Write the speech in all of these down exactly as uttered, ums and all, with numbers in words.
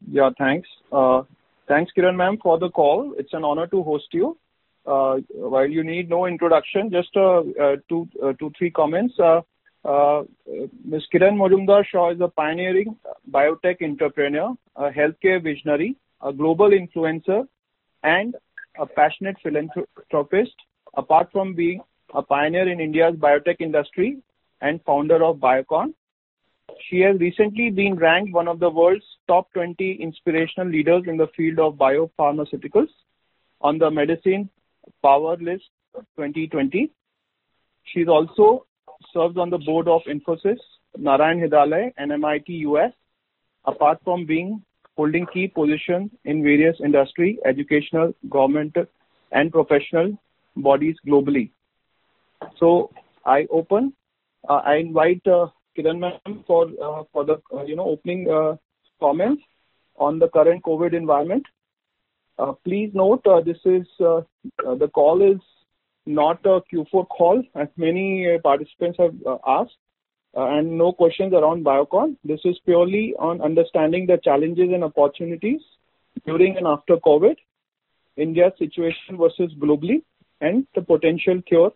Yeah, thanks. Uh, thanks, Kiran ma'am, for the call. It's an honor to host you. Uh, while you need no introduction, just uh, uh, two, uh, two, three comments. Uh, uh, Miz Kiran Majumdar-Shaw is a pioneering biotech entrepreneur, a healthcare visionary, a global influencer, and a passionate philanthropist. Apart from being a pioneer in India's biotech industry and founder of Biocon, she has recently been ranked one of the world's top twenty inspirational leaders in the field of biopharmaceuticals on the Medicine Power List twenty twenty. She also serves on the board of Infosys, Narayan Hridayalaya, and M I T U S, apart from being holding key positions in various industry, educational, government, and professional bodies globally. So I open, uh, I invite uh, Kiran ma'am for uh, for the uh, you know opening uh, comments on the current COVID environment. Uh, please note uh, this is uh, uh, the call is not a Q four call, as many uh, participants have uh, asked, uh, and no questions around Biocon. This is purely on understanding the challenges and opportunities during and after COVID, India's situation versus globally, and the potential cure.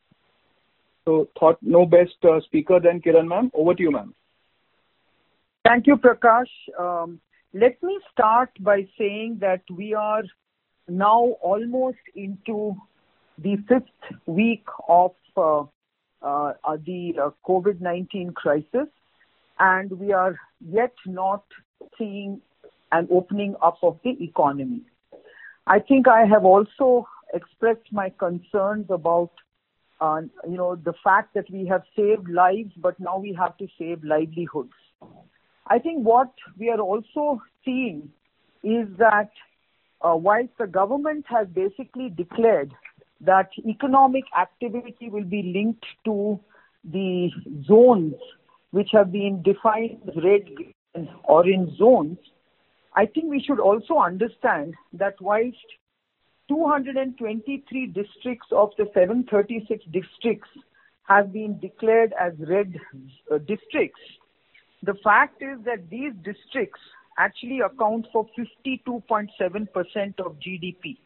So, thought no best uh, speaker than Kiran ma'am. Over to you, ma'am. Thank you, Prakash. Um, let me start by saying that we are now almost into the fifth week of uh, uh, the uh, COVID nineteen crisis, and we are yet not seeing an opening up of the economy. I think I have also expressed my concerns about Uh, you know, the fact that we have saved lives, but now we have to save livelihoods. I think what we are also seeing is that uh, whilst the government has basically declared that economic activity will be linked to the zones which have been defined as red, green, and orange zones, I think we should also understand that whilst two hundred twenty-three districts of the seven hundred thirty-six districts have been declared as red uh, districts, the fact is that these districts actually account for fifty-two point seven percent of G D P.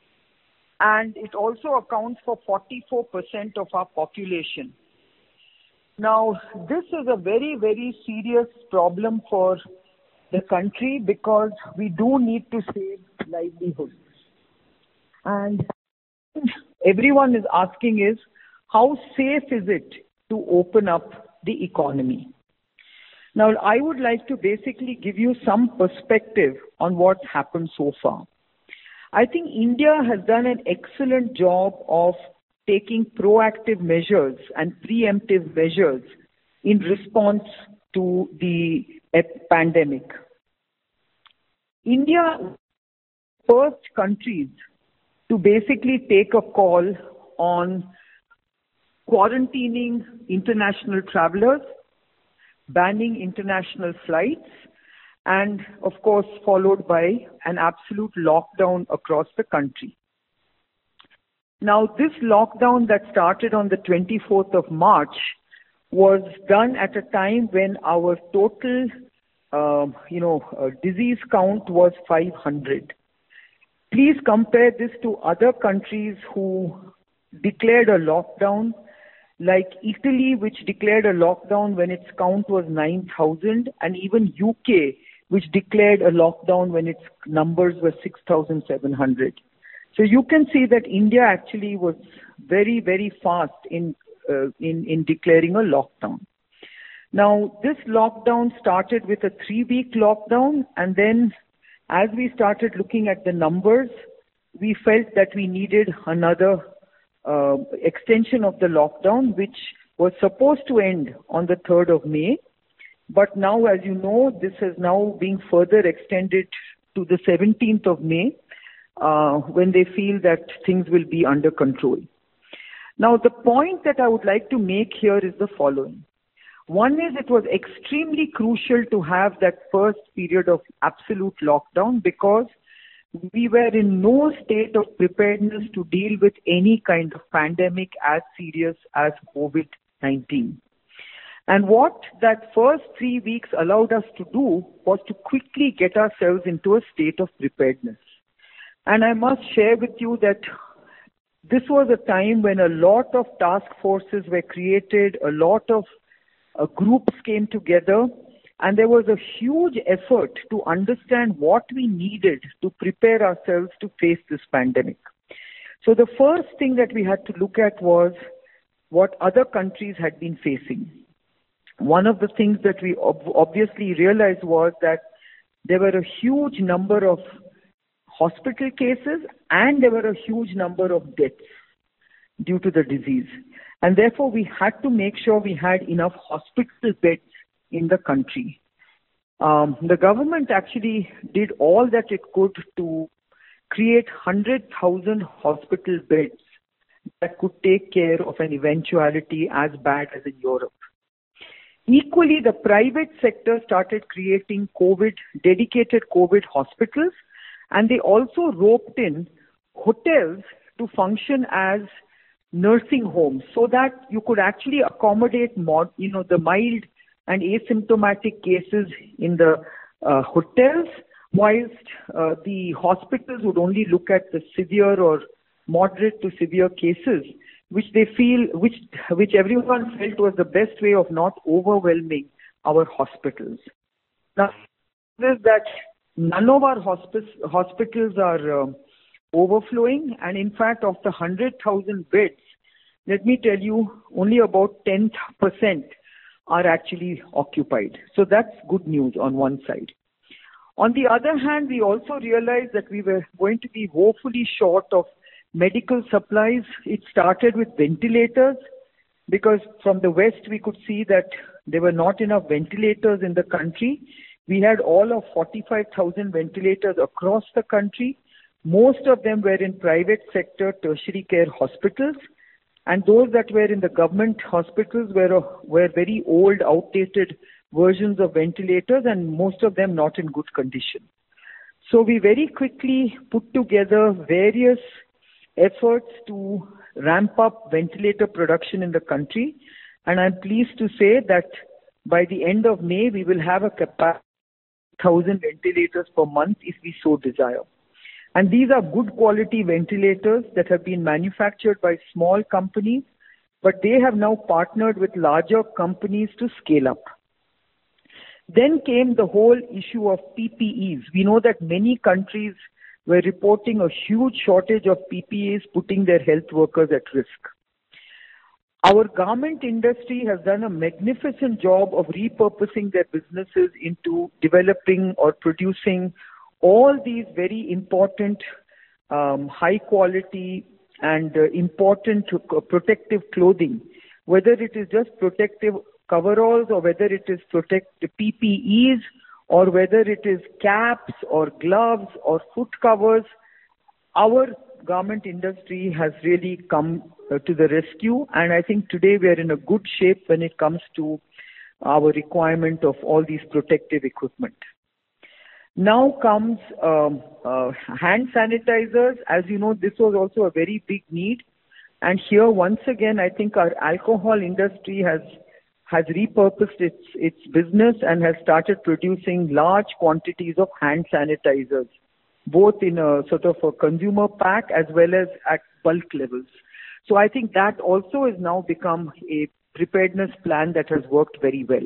And it also accounts for forty-four percent of our population. Now, this is a very, very serious problem for the country because we do need to save livelihoods. And everyone is asking is, how safe is it to open up the economy? Now, I would like to basically give you some perspective on what's happened so far. I think India has done an excellent job of taking proactive measures and preemptive measures in response to the pandemic. India, first countries to basically take a call on quarantining international travelers, banning international flights, and of course followed by an absolute lockdown across the country. Now, this lockdown that started on the twenty-fourth of March was done at a time when our total, uh, you know, uh, disease count was five hundred. Please compare this to other countries who declared a lockdown, like Italy, which declared a lockdown when its count was nine thousand, and even U K, which declared a lockdown when its numbers were six thousand seven hundred. So you can see that India actually was very, very fast in, uh, in, in declaring a lockdown. Now, this lockdown started with a three-week lockdown, and then as we started looking at the numbers, we felt that we needed another uh, extension of the lockdown, which was supposed to end on the third of May. But now, as you know, this is now being further extended to the seventeenth of May, uh, when they feel that things will be under control. Now, the point that I would like to make here is the following. One is it was extremely crucial to have that first period of absolute lockdown because we were in no state of preparedness to deal with any kind of pandemic as serious as COVID nineteen. And what that first three weeks allowed us to do was to quickly get ourselves into a state of preparedness. And I must share with you that this was a time when a lot of task forces were created, a lot of uh, groups came together, and there was a huge effort to understand what we needed to prepare ourselves to face this pandemic. So the first thing that we had to look at was what other countries had been facing. One of the things that we ob- obviously realized was that there were a huge number of hospital cases and there were a huge number of deaths due to the disease. And therefore, we had to make sure we had enough hospital beds in the country. Um, the government actually did all that it could to create one hundred thousand hospital beds that could take care of an eventuality as bad as in Europe. Equally, the private sector started creating COVID, dedicated COVID hospitals, and they also roped in hotels to function as nursing homes so that you could actually accommodate mod, you know, the mild and asymptomatic cases in the uh, hotels, whilst uh, the hospitals would only look at the severe or moderate to severe cases, which they feel, which which everyone felt was the best way of not overwhelming our hospitals. Now, is that none of our hospice, hospitals are uh, overflowing, and in fact, of the one hundred thousand beds, let me tell you, only about ten percent are actually occupied. So that's good news on one side. On the other hand, we also realized that we were going to be woefully short of medical supplies. It started with ventilators, because from the West we could see that there were not enough ventilators in the country. We had all of forty-five thousand ventilators across the country. Most of them were in private sector tertiary care hospitals, and those that were in the government hospitals were, were very old, outdated versions of ventilators, and most of them not in good condition. So we very quickly put together various efforts to ramp up ventilator production in the country, and I'm pleased to say that by the end of May, we will have a capacity of one thousand ventilators per month if we so desire. And these are good quality ventilators that have been manufactured by small companies, but they have now partnered with larger companies to scale up. Then came the whole issue of P P Es. We know that many countries were reporting a huge shortage of P P Es, putting their health workers at risk. Our garment industry has done a magnificent job of repurposing their businesses into developing or producing all these very important, um, high quality and uh, important uh, protective clothing, whether it is just protective coveralls or whether it is protect P P Es or whether it is caps or gloves or foot covers. Our garment industry has really come uh, to the rescue, and I think today we are in a good shape when it comes to our requirement of all these protective equipment. Now comes um, uh, hand sanitizers. As you know, this was also a very big need, and here once again I think our alcohol industry has has repurposed its its business and has started producing large quantities of hand sanitizers, both in a sort of a consumer pack as well as at bulk levels. So I think that also has now become a preparedness plan that has worked very well.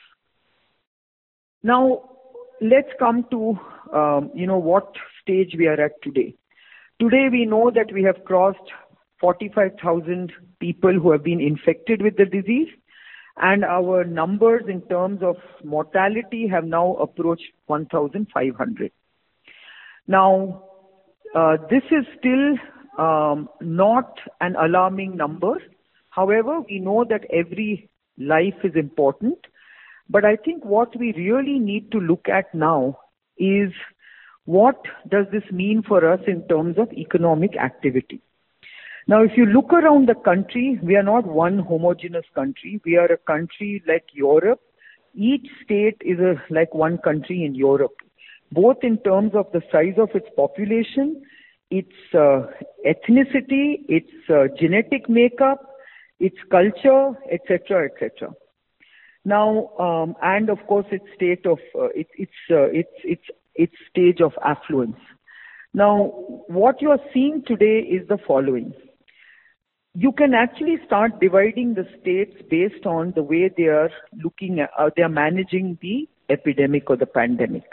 Now, let's come to, um, you know, what stage we are at today. Today we know that we have crossed forty-five thousand people who have been infected with the disease, and our numbers in terms of mortality have now approached one thousand five hundred. Now, uh, this is still um, not an alarming number. However, we know that every life is important. But I think what we really need to look at now is what does this mean for us in terms of economic activity. Now, if you look around the country, we are not one homogeneous country. We are a country like Europe. Each state is a, like one country in Europe, both in terms of the size of its population, its uh, ethnicity, its uh, genetic makeup, its culture, et cetera, et cetera. Now, um, and of course, its state of uh, it, its uh, its its its stage of affluence. Now, what you are seeing today is the following. You can actually start dividing the states based on the way they are looking at, uh, they are managing the epidemic or the pandemic.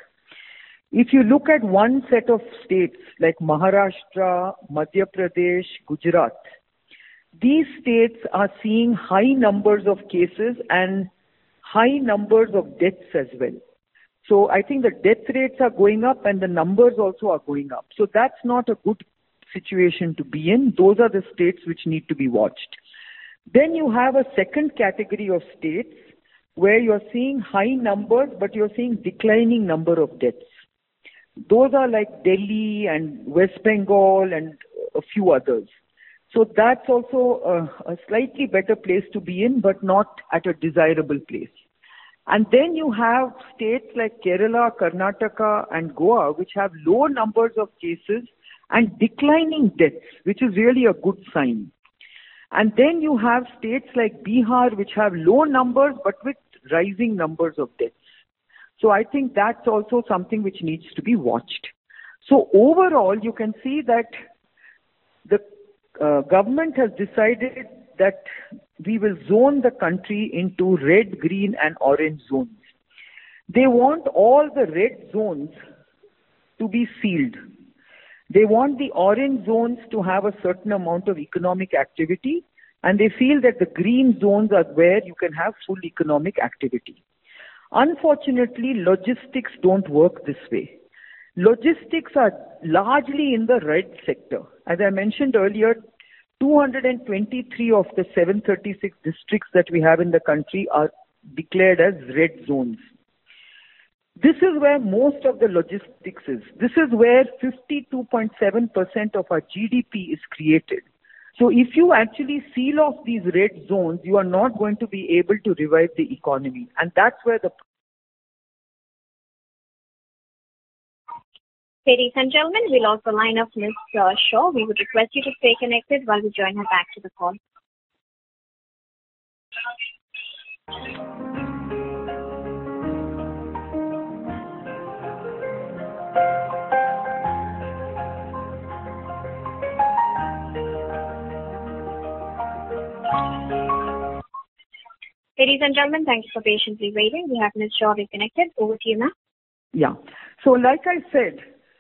If you look at one set of states like Maharashtra, Madhya Pradesh, Gujarat, these states are seeing high numbers of cases and high numbers of deaths as well. So I think the death rates are going up and the numbers also are going up. So that's not a good situation to be in. Those are the states which need to be watched. Then you have a second category of states where you're seeing high numbers, but you're seeing declining number of deaths. Those are like Delhi and West Bengal and a few others. So that's also a, a slightly better place to be in, but not at a desirable place. And then you have states like Kerala, Karnataka and Goa, which have low numbers of cases and declining deaths, which is really a good sign. And then you have states like Bihar, which have low numbers, but with rising numbers of deaths. So I think that's also something which needs to be watched. So overall, you can see that the uh, government has decided that we will zone the country into red, green and orange zones. They want all the red zones to be sealed. They want the orange zones to have a certain amount of economic activity, and they feel that the green zones are where you can have full economic activity. Unfortunately, logistics don't work this way. Logistics are largely in the red sector. As I mentioned earlier, two hundred twenty-three of the seven hundred thirty-six districts that we have in the country are declared as red zones. This is where most of the logistics is. This is where fifty-two point seven percent of our G D P is created. So if you actually seal off these red zones, you are not going to be able to revive the economy. And that's where the... Ladies and gentlemen, we lost the line of Miz Uh, Shaw. We would request you to stay connected while we join her back to the call. Ladies and gentlemen, thank you for patiently waiting. We have Miz Shaw reconnected. Over to you, ma'am. Yeah. So like I said,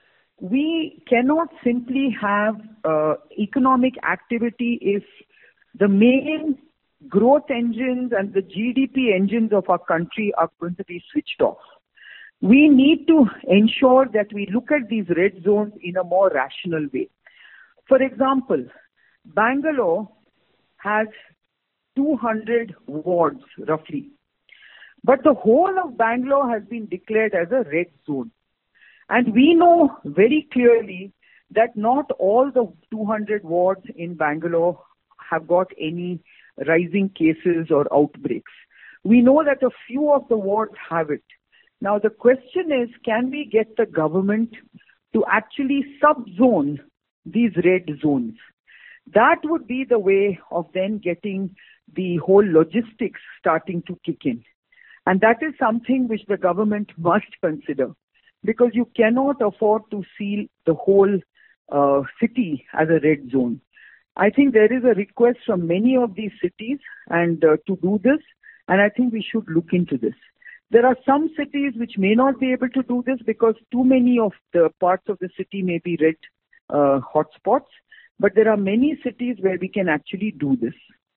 we cannot simply have uh, economic activity if the main growth engines and the G D P engines of our country are going to be switched off. We need to ensure that we look at these red zones in a more rational way. For example, Bangalore has two hundred wards roughly, but the whole of Bangalore has been declared as a red zone. And we know very clearly that not all the two hundred wards in Bangalore have got any rising cases or outbreaks. We know that a few of the wards have it. Now the question is, can we get the government to actually sub-zone these red zones? That would be the way of then getting the whole logistics starting to kick in. And that is something which the government must consider, because you cannot afford to seal the whole uh, city as a red zone. I think there is a request from many of these cities and uh, to do this, and I think we should look into this. There are some cities which may not be able to do this because too many of the parts of the city may be red uh, hotspots, but there are many cities where we can actually do this.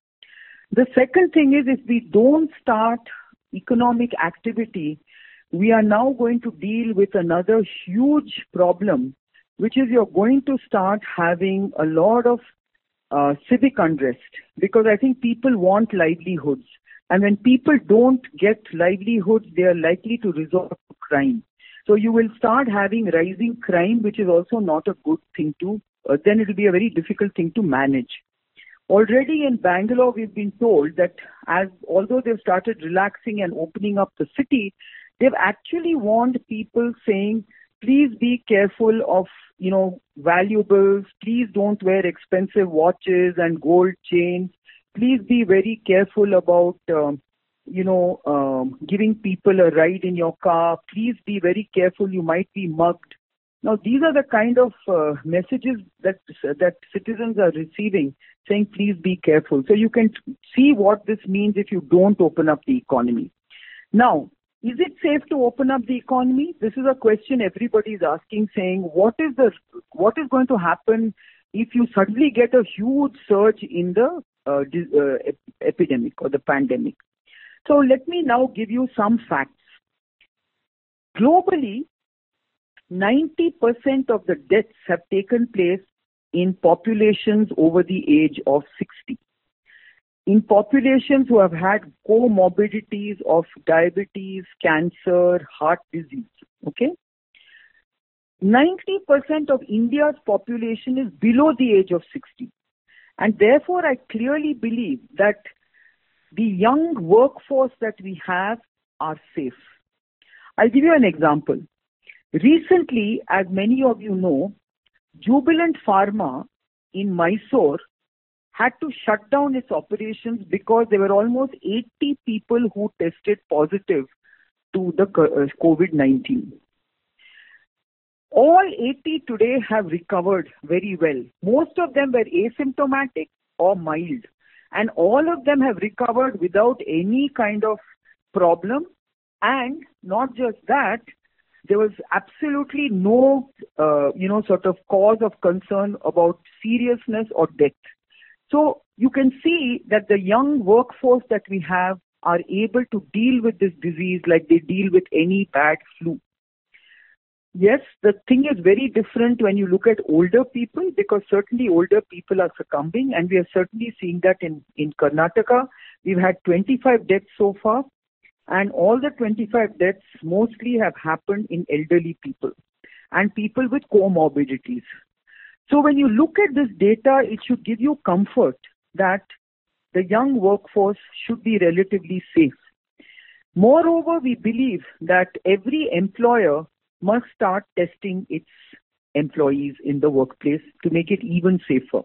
The second thing is, if we don't start economic activity, we are now going to deal with another huge problem, which is you're going to start having a lot of uh, civic unrest, because I think people want livelihoods. And when people don't get livelihoods, they are likely to resort to crime. So you will start having rising crime, which is also not a good thing to, uh, then it will be a very difficult thing to manage. Already in Bangalore, we've been told that as although they've started relaxing and opening up the city, they've actually warned people saying, please be careful of, you know, valuables. Please don't wear expensive watches and gold chains. Please be very careful about, um, you know, um, giving people a ride in your car. Please be very careful. You might be mugged. Now, these are the kind of uh, messages that that citizens are receiving, saying, please be careful. So you can see what this means if you don't open up the economy. Now, is it safe to open up the economy? This is a question everybody is asking, saying, what is the what is going to happen if you suddenly get a huge surge in the uh, uh, ep- epidemic or the pandemic? So let me now give you some facts. Globally, ninety percent of the deaths have taken place in populations over the age of sixty. In populations who have had comorbidities of diabetes, cancer, heart disease. Okay? ninety percent of India's population is below the age of sixty. And therefore, I clearly believe that the young workforce that we have are safe. I'll give you an example. Recently, as many of you know, Jubilant Pharma in Mysore had to shut down its operations because there were almost eighty people who tested positive to the COVID nineteen. All eighty today have recovered very well. Most of them were asymptomatic or mild, and all of them have recovered without any kind of problem. And not just that, there was absolutely no, uh, you know, sort of cause of concern about seriousness or death. So you can see that the young workforce that we have are able to deal with this disease like they deal with any bad flu. Yes, the thing is very different when you look at older people, because certainly older people are succumbing, and we are certainly seeing that in, in Karnataka. We've had twenty-five deaths so far, and all the twenty-five deaths mostly have happened in elderly people and people with comorbidities. So when you look at this data, it should give you comfort that the young workforce should be relatively safe. Moreover, we believe that every employer must start testing its employees in the workplace to make it even safer.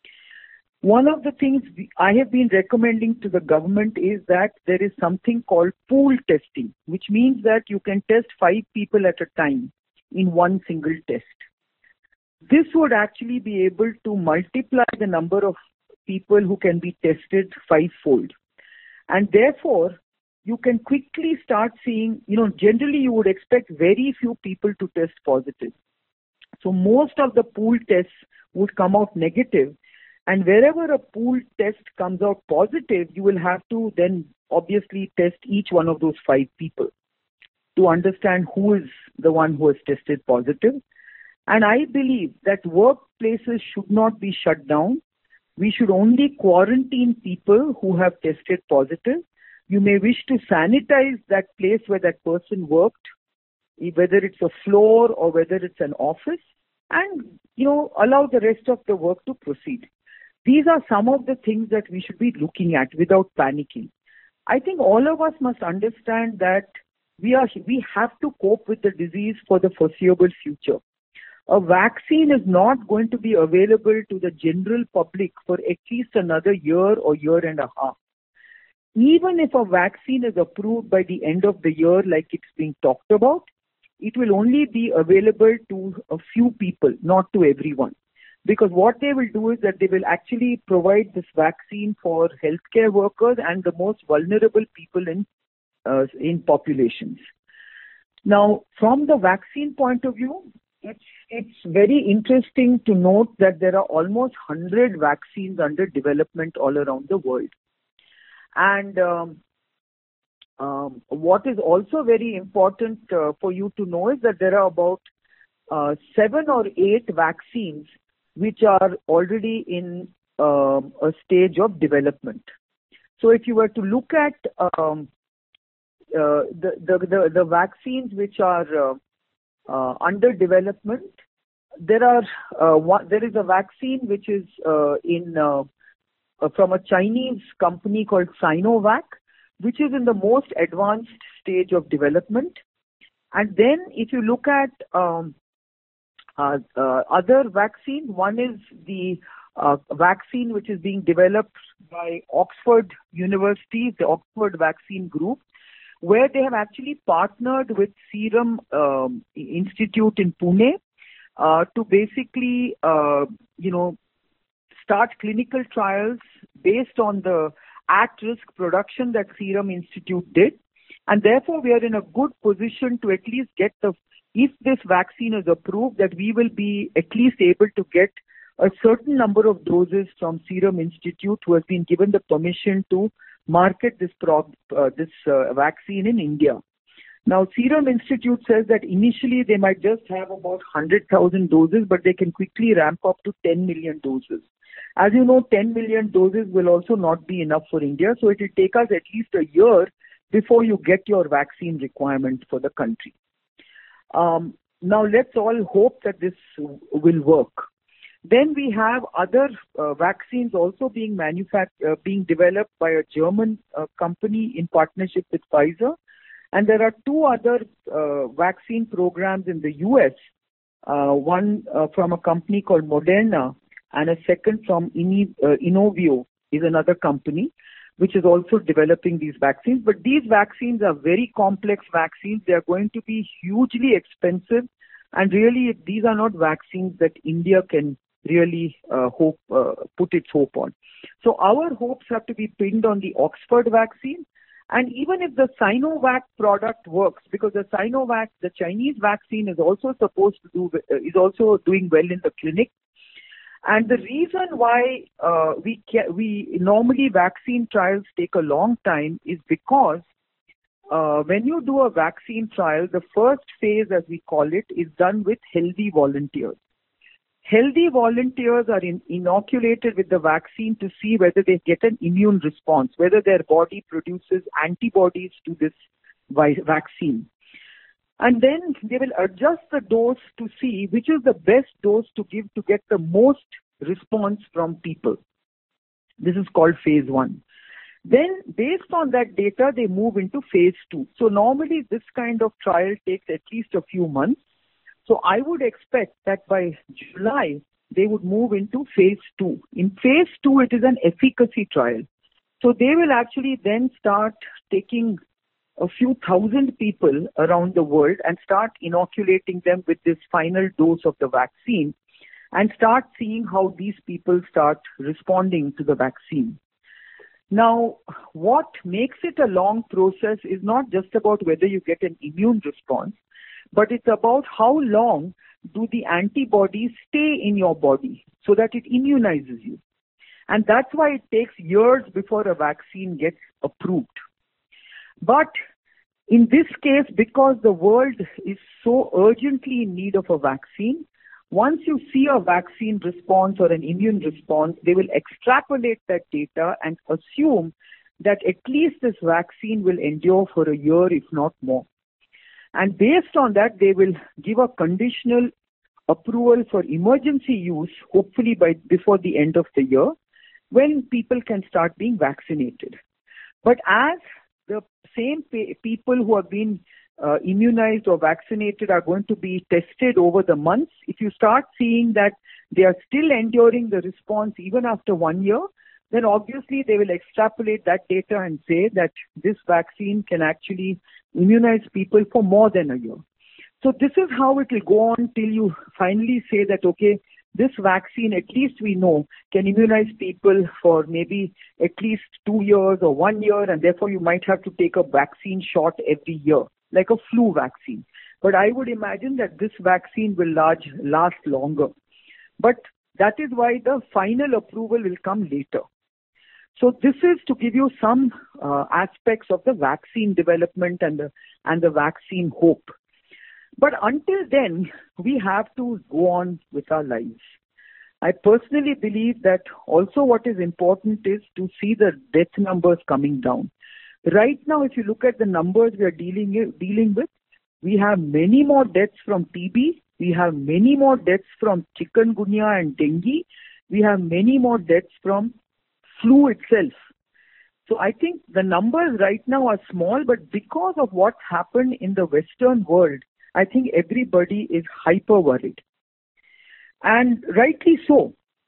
One of the things I have been recommending to the government is that there is something called pool testing, which means that you can test five people at a time in one single test. This would actually be able to multiply the number of people who can be tested fivefold. And therefore, you can quickly start seeing, you know, generally you would expect very few people to test positive. So most of the pool tests would come out negative. And wherever a pool test comes out positive, you will have to then obviously test each one of those five people to understand who is the one who has tested positive. And I believe that workplaces should not be shut down. We should only quarantine people who have tested positive. You may wish to sanitize that place where that person worked, whether it's a floor or whether it's an office, and, you know, allow the rest of the work to proceed. These are some of the things that we should be looking at without panicking. I think all of us must understand that we are we have to cope with the disease for the foreseeable future. A vaccine is not going to be available to the general public for at least another year or year and a half. Even if a vaccine is approved by the end of the year, like it's being talked about, it will only be available to a few people, not to everyone. Because what they will do is that they will actually provide this vaccine for healthcare workers and the most vulnerable people in uh, in populations. Now, from the vaccine point of view, it's it's very interesting to note that there are almost one hundred vaccines under development all around the world. And um, um, what is also very important uh, for you to know is that there are about uh, seven or eight vaccines which are already in um, a stage of development. So if you were to look at um, uh, the, the, the, the vaccines which are uh, uh, under development, there are uh, one, there is a vaccine which is uh, in uh, uh, from a Chinese company called Sinovac, which is in the most advanced stage of development. And then if you look at um, Uh, uh, other vaccine, one is the uh, vaccine which is being developed by Oxford University, the Oxford Vaccine Group, where they have actually partnered with Serum um, Institute in Pune uh, to basically, uh, you know, start clinical trials based on the at-risk production that Serum Institute did. And therefore, we are in a good position to at least get the, if this vaccine is approved, that we will be at least able to get a certain number of doses from Serum Institute, who has been given the permission to market this pro, uh, this uh, vaccine in India. Now, Serum Institute says that initially they might just have about one hundred thousand doses, but they can quickly ramp up to ten million doses. As you know, ten million doses will also not be enough for India, so it will take us at least a year before you get your vaccine requirement for the country. Um, now, let's all hope that this will work. Then we have other uh, vaccines also being manufactured, uh, being developed by a German uh, company in partnership with Pfizer. And there are two other uh, vaccine programs in the U S, uh, one uh, from a company called Moderna, and a second from Ini, uh, Inovio is another company, which is also developing these vaccines. But these vaccines are very complex vaccines. They are going to be hugely expensive. And really, these are not vaccines that India can really uh, hope, uh, put its hope on. So our hopes have to be pinned on the Oxford vaccine. And even if the Sinovac product works, because the Sinovac, the Chinese vaccine, is also supposed to do, uh, is also doing well in the clinic. And the reason why uh, we ca- we normally vaccine trials take a long time is because uh, when you do a vaccine trial, the first phase, as we call it, is done with healthy volunteers. Healthy volunteers are in, inoculated with the vaccine to see whether they get an immune response, whether their body produces antibodies to this vi- vaccine. And then they will adjust the dose to see which is the best dose to give to get the most response from people. This is called phase one. Then, based on that data, they move into phase two. So normally this kind of trial takes at least a few months. So I would expect that by July, they would move into phase two. In phase two, it is an efficacy trial. So they will actually then start taking a few thousand people around the world and start inoculating them with this final dose of the vaccine and start seeing how these people start responding to the vaccine. Now, what makes it a long process is not just about whether you get an immune response, but it's about how long do the antibodies stay in your body so that it immunizes you. And that's why it takes years before a vaccine gets approved. But in this case, because the world is so urgently in need of a vaccine, once you see a vaccine response or an immune response, they will extrapolate that data and assume that at least this vaccine will endure for a year, if not more. And based on that, they will give a conditional approval for emergency use, hopefully by before the end of the year, when people can start being vaccinated. But as the same pa- people who have been uh, immunized or vaccinated are going to be tested over the months, if you start seeing that they are still enduring the response even after one year, then obviously they will extrapolate that data and say that this vaccine can actually immunize people for more than a year. So this is how it will go on till you finally say that, okay, this vaccine, at least we know, can immunize people for maybe at least two years or one year, and therefore you might have to take a vaccine shot every year, like a flu vaccine. But I would imagine that this vaccine will large, last longer. But that is why the final approval will come later. So this is to give you some uh, aspects of the vaccine development and the, and the vaccine hope. But until then, we have to go on with our lives. I personally believe that also what is important is to see the death numbers coming down. Right now, if you look at the numbers we are dealing, dealing with, we have many more deaths from T B, we have many more deaths from chikungunya and dengue, we have many more deaths from flu itself. So I think the numbers right now are small, but because of what happened in the Western world, I think everybody is hyper worried. And rightly so.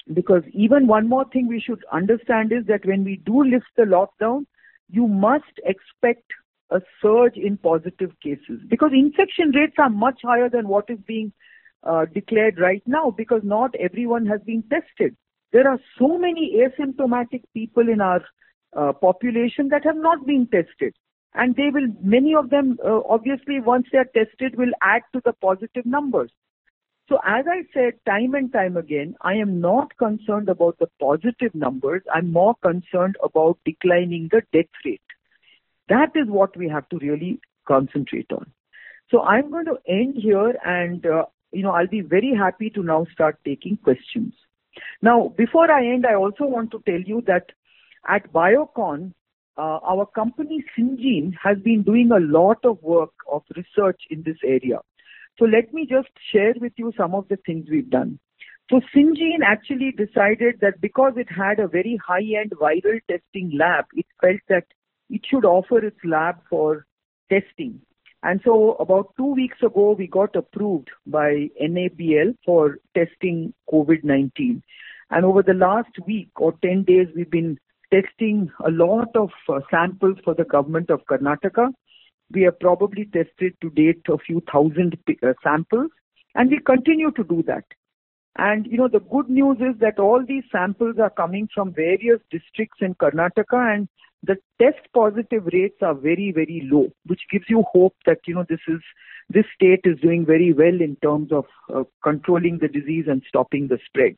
Because even one more thing we should understand is that when we do lift the lockdown, you must expect a surge in positive cases, because infection rates are much higher than what is being uh, declared right now, because not everyone has been tested. There are so many asymptomatic people in our uh, population that have not been tested. And they will, many of them, uh, obviously, once they are tested, will add to the positive numbers. So as I said time and time again, I am not concerned about the positive numbers. I'm more concerned about declining the death rate. That is what we have to really concentrate on. So I'm going to end here, and, uh, you know, I'll be very happy to now start taking questions. Now, before I end, I also want to tell you that at Biocon, uh, our company Syngene has been doing a lot of work of research in this area. So let me just share with you some of the things we've done. So Syngene actually decided that because it had a very high-end viral testing lab, it felt that it should offer its lab for testing. And so about two weeks ago, we got approved by N A B L for testing COVID nineteen. And over the last week or ten days, we've been testing a lot of uh, samples for the government of Karnataka. We have probably tested to date a few thousand uh, samples, and we continue to do that. And, you know, the good news is that all these samples are coming from various districts in Karnataka, and the test positive rates are very, very low, which gives you hope that, you know, this is this state is doing very well in terms of uh, controlling the disease and stopping the spread.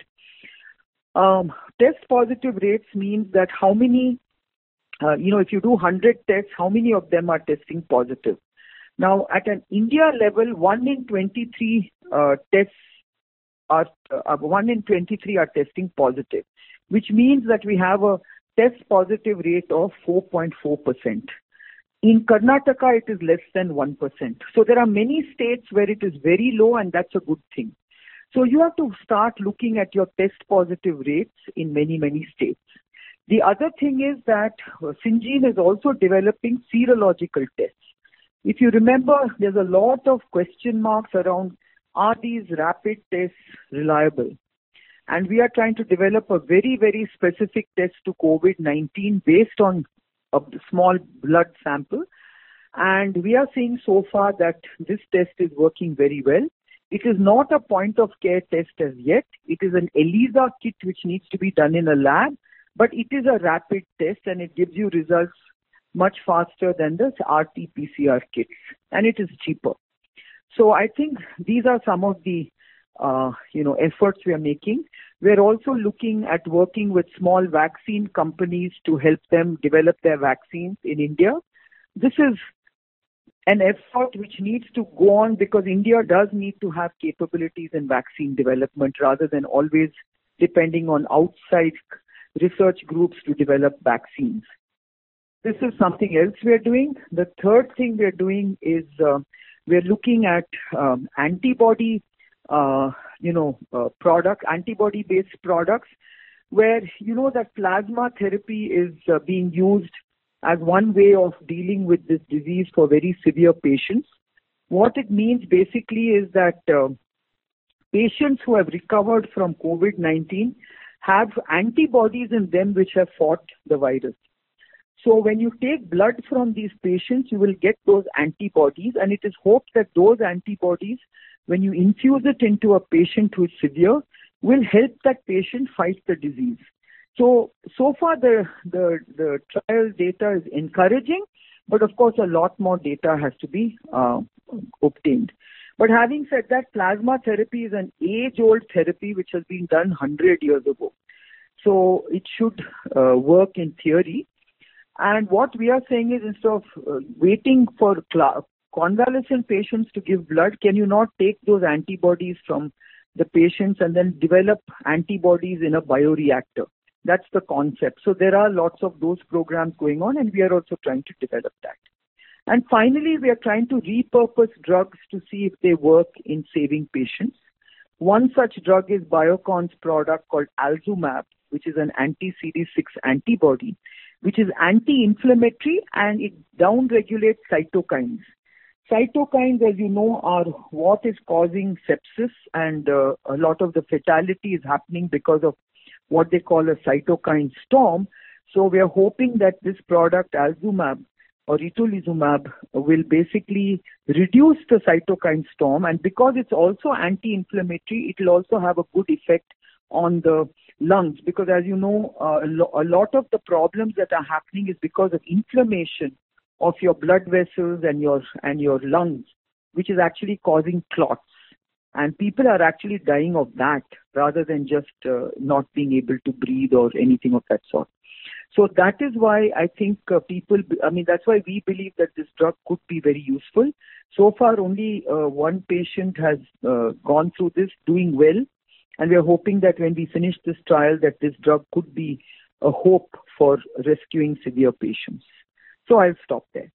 Um, test positive rates means that how many, uh, you know, if you do one hundred tests, how many of them are testing positive? Now, at an India level, one in twenty-three uh, tests are, uh, one in twenty-three are testing positive, which means that we have a test positive rate of four point four percent. In Karnataka, it is less than one percent. So there are many states where it is very low, and that's a good thing. So you have to start looking at your test positive rates in many, many states. The other thing is that Syngene is also developing serological tests. If you remember, there's a lot of question marks around, are these rapid tests reliable? And we are trying to develop a very, very specific test to COVID nineteen based on a small blood sample. And we are seeing so far that this test is working very well. It is not a point of care test as yet. It is an ELISA kit which needs to be done in a lab, but it is a rapid test and it gives you results much faster than the R T P C R kits, and it is cheaper. So I think these are some of the uh, you know efforts we are making. We're also looking at working with small vaccine companies to help them develop their vaccines in India. This is an effort which needs to go on because India does need to have capabilities in vaccine development rather than always depending on outside research groups to develop vaccines. This is something else we're doing. The third thing we're doing is uh, we're looking at um, antibody, uh, you know, uh, product, antibody-based products, where you know that plasma therapy is uh, being used as one way of dealing with this disease for very severe patients. What it means basically is that uh, patients who have recovered from COVID nineteen have antibodies in them which have fought the virus. So when you take blood from these patients, you will get those antibodies, and it is hoped that those antibodies, when you infuse it into a patient who is severe, will help that patient fight the disease. So, so far the, the, the trial data is encouraging, but of course a lot more data has to be uh, obtained. But having said that, plasma therapy is an age-old therapy which has been done one hundred years ago. So it should uh, work in theory. And what we are saying is, instead of uh, waiting for cl- convalescent patients to give blood, can you not take those antibodies from the patients and then develop antibodies in a bioreactor? That's the concept. So there are lots of those programs going on, and we are also trying to develop that. And finally, we are trying to repurpose drugs to see if they work in saving patients. One such drug is Biocon's product called Alzumab, which is an anti-C D six antibody, which is anti-inflammatory and it downregulates cytokines. Cytokines, as you know, are what is causing sepsis, and uh, a lot of the fatality is happening because of what they call a cytokine storm. So we are hoping that this product, Alzumab or Itolizumab, will basically reduce the cytokine storm. And because it's also anti-inflammatory, it will also have a good effect on the lungs. Because as you know, uh, a, lo- a lot of the problems that are happening is because of inflammation of your blood vessels and your and your lungs, which is actually causing clots. And people are actually dying of that rather than just uh, not being able to breathe or anything of that sort. So that is why I think uh, people, I mean, that's why we believe that this drug could be very useful. So far, only uh, one patient has uh, gone through this, doing well. And we are hoping that when we finish this trial, that this drug could be a hope for rescuing severe patients. So I'll stop there.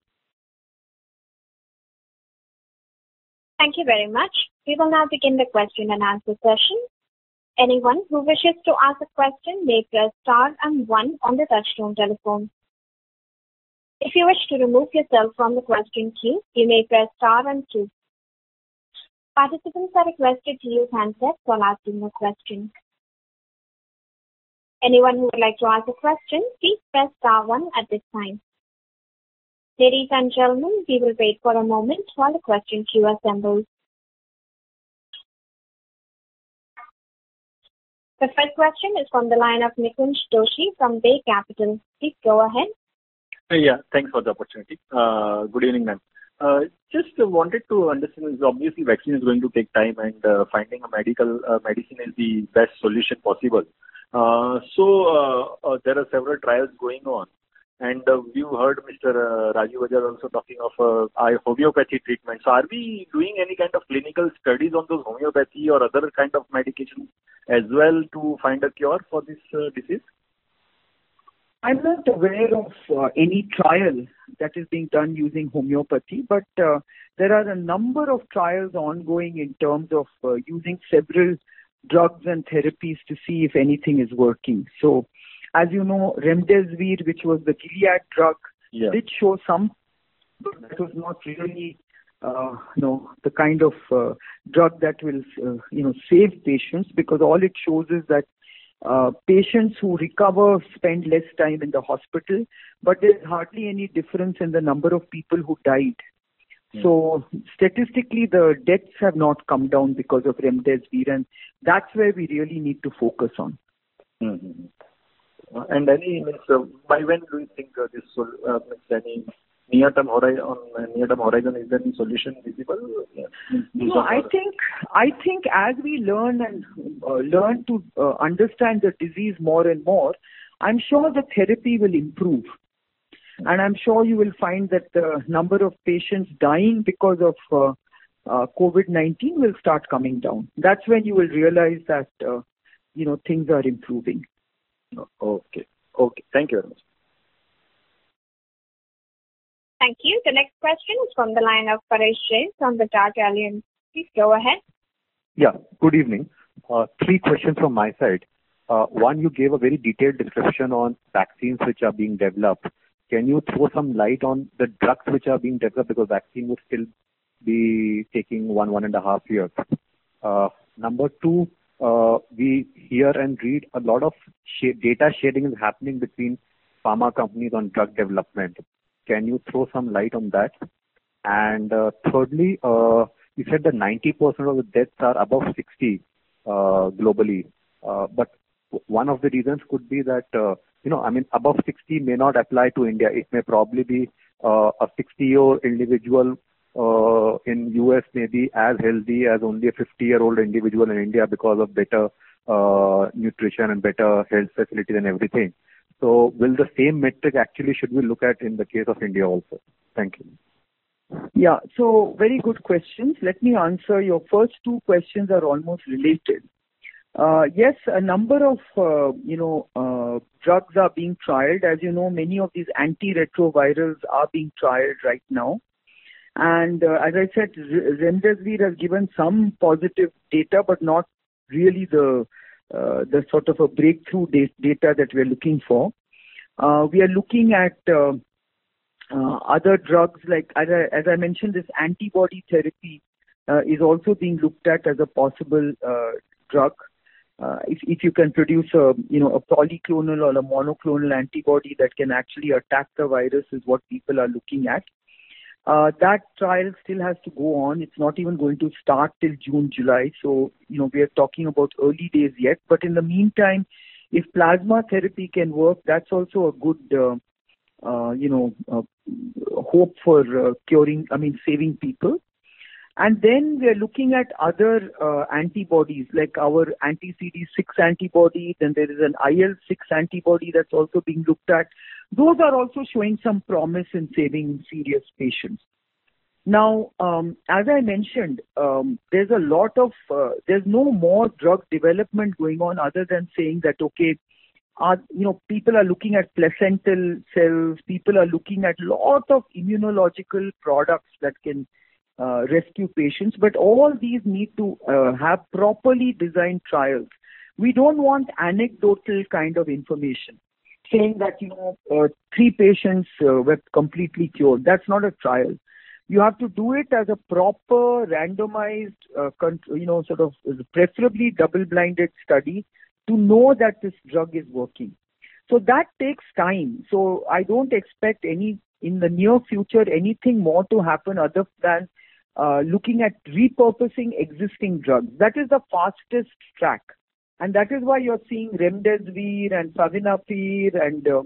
Thank you very much. We will now begin the question and answer session. Anyone who wishes to ask a question may press star and one on the touchtone telephone. If you wish to remove yourself from the question queue, you may press star and two. Participants are requested to use handsets while asking a question. Anyone who would like to ask a question, please press star one at this time. Ladies and gentlemen, we will wait for a moment while the question queue assembles. The first question is from the line of Nikunj Doshi from Bay Capital. Please go ahead. Uh, yeah, thanks for the opportunity. Uh, good evening, ma'am. Uh, just uh, wanted to understand, obviously vaccine is going to take time and uh, finding a medical uh, medicine is the best solution possible. Uh, so uh, uh, there are several trials going on. And uh, we've heard Mister Uh, Rajiv Bajaj also talking of uh, homeopathy treatment. So are we doing any kind of clinical studies on those homeopathy or other kind of medications as well to find a cure for this uh, disease? I'm not aware of uh, any trial that is being done using homeopathy, but uh, there are a number of trials ongoing in terms of uh, using several drugs and therapies to see if anything is working. So, as you know, Remdesivir, which was the Gilead drug, yeah. did show some, but that was not really, uh, you know, the kind of uh, drug that will, uh, you know, save patients, because all it shows is that uh, patients who recover spend less time in the hospital, but there's hardly any difference in the number of people who died. Yeah. So statistically, the deaths have not come down because of Remdesivir, and that's where we really need to focus on. Mm-hmm. Uh, and any, means, uh, by when do you think uh, this will, uh, means any near-term horizon, on near-term horizon, is there any solution visible? Yeah. No, I think, I think as we learn and uh, learn to uh, understand the disease more and more, I'm sure the therapy will improve. And I'm sure you will find that the number of patients dying because of uh, uh, COVID nineteen will start coming down. That's when you will realize that, uh, you know, things are improving. Okay. Okay. Thank you very much. Thank you. The next question is from the line of Paresh Jain from the Dark Alliance. Please go ahead. Yeah. Good evening. Uh, three questions from my side. Uh, one, you gave a very detailed description on vaccines which are being developed. Can you throw some light on the drugs which are being developed, because vaccine would still be taking one, one and a half years. Uh, number two, uh, we hear and read a lot of sh- data sharing is happening between pharma companies on drug development. Can you throw some light on that? And uh, thirdly, uh, you said that ninety percent of the deaths are above sixty uh, globally. Uh, but one of the reasons could be that, uh, you know, I mean, above sixty may not apply to India. It may probably be uh, a sixty-year-old individual uh, in U S may be as healthy as only a fifty-year-old individual in India because of better uh, nutrition and better health facilities and everything. So will the same metric actually should we look at in the case of India also? Thank you. Yeah, so very good questions. Let me answer. Your first two questions are almost related. Uh, yes, a number of, uh, you know, uh, drugs are being trialed. As you know, many of these antiretrovirals are being trialed right now. And uh, as I said, Remdesivir has given some positive data, but not really the uh, the sort of a breakthrough da- data that we're looking for. Uh, we are looking at uh, uh, other drugs, like, as I, as I mentioned, this antibody therapy uh, is also being looked at as a possible uh, drug. uh, if if you can produce a you know a polyclonal or a monoclonal antibody that can actually attack the virus is what people are looking at. Uh, that trial still has to go on. It's not even going to start till June, July. So, you know, we are talking about early days yet. But in the meantime, if plasma therapy can work, that's also a good, uh, uh, you know, uh, hope for uh, curing, I mean, saving people. And then we are looking at other uh, antibodies, like our anti-C D six antibody. Then there is an I L six antibody that's also being looked at. Those are also showing some promise in saving serious patients. Now, um, as I mentioned, um, there's a lot of, uh, there's no more drug development going on other than saying that, okay, are, you know, people are looking at placental cells, people are looking at lot of immunological products that can uh, rescue patients, but all these need to uh, have properly designed trials. We don't want anecdotal kind of information, saying that, you know, uh, three patients uh, were completely cured. That's not a trial. You have to do it as a proper randomized, uh, you know, sort of preferably double-blinded study to know that this drug is working. So that takes time. So I don't expect any, in the near future, anything more to happen other than uh, looking at repurposing existing drugs. That is the fastest track. And that is why you're seeing remdesivir and savinapir and uh,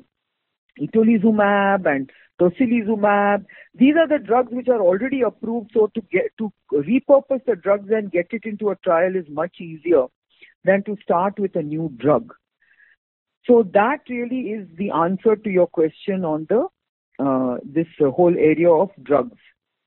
itolizumab and tocilizumab. These are the drugs which are already approved. So to get to repurpose the drugs and get it into a trial is much easier than to start with a new drug. So that really is the answer to your question on the uh, this uh, whole area of drugs.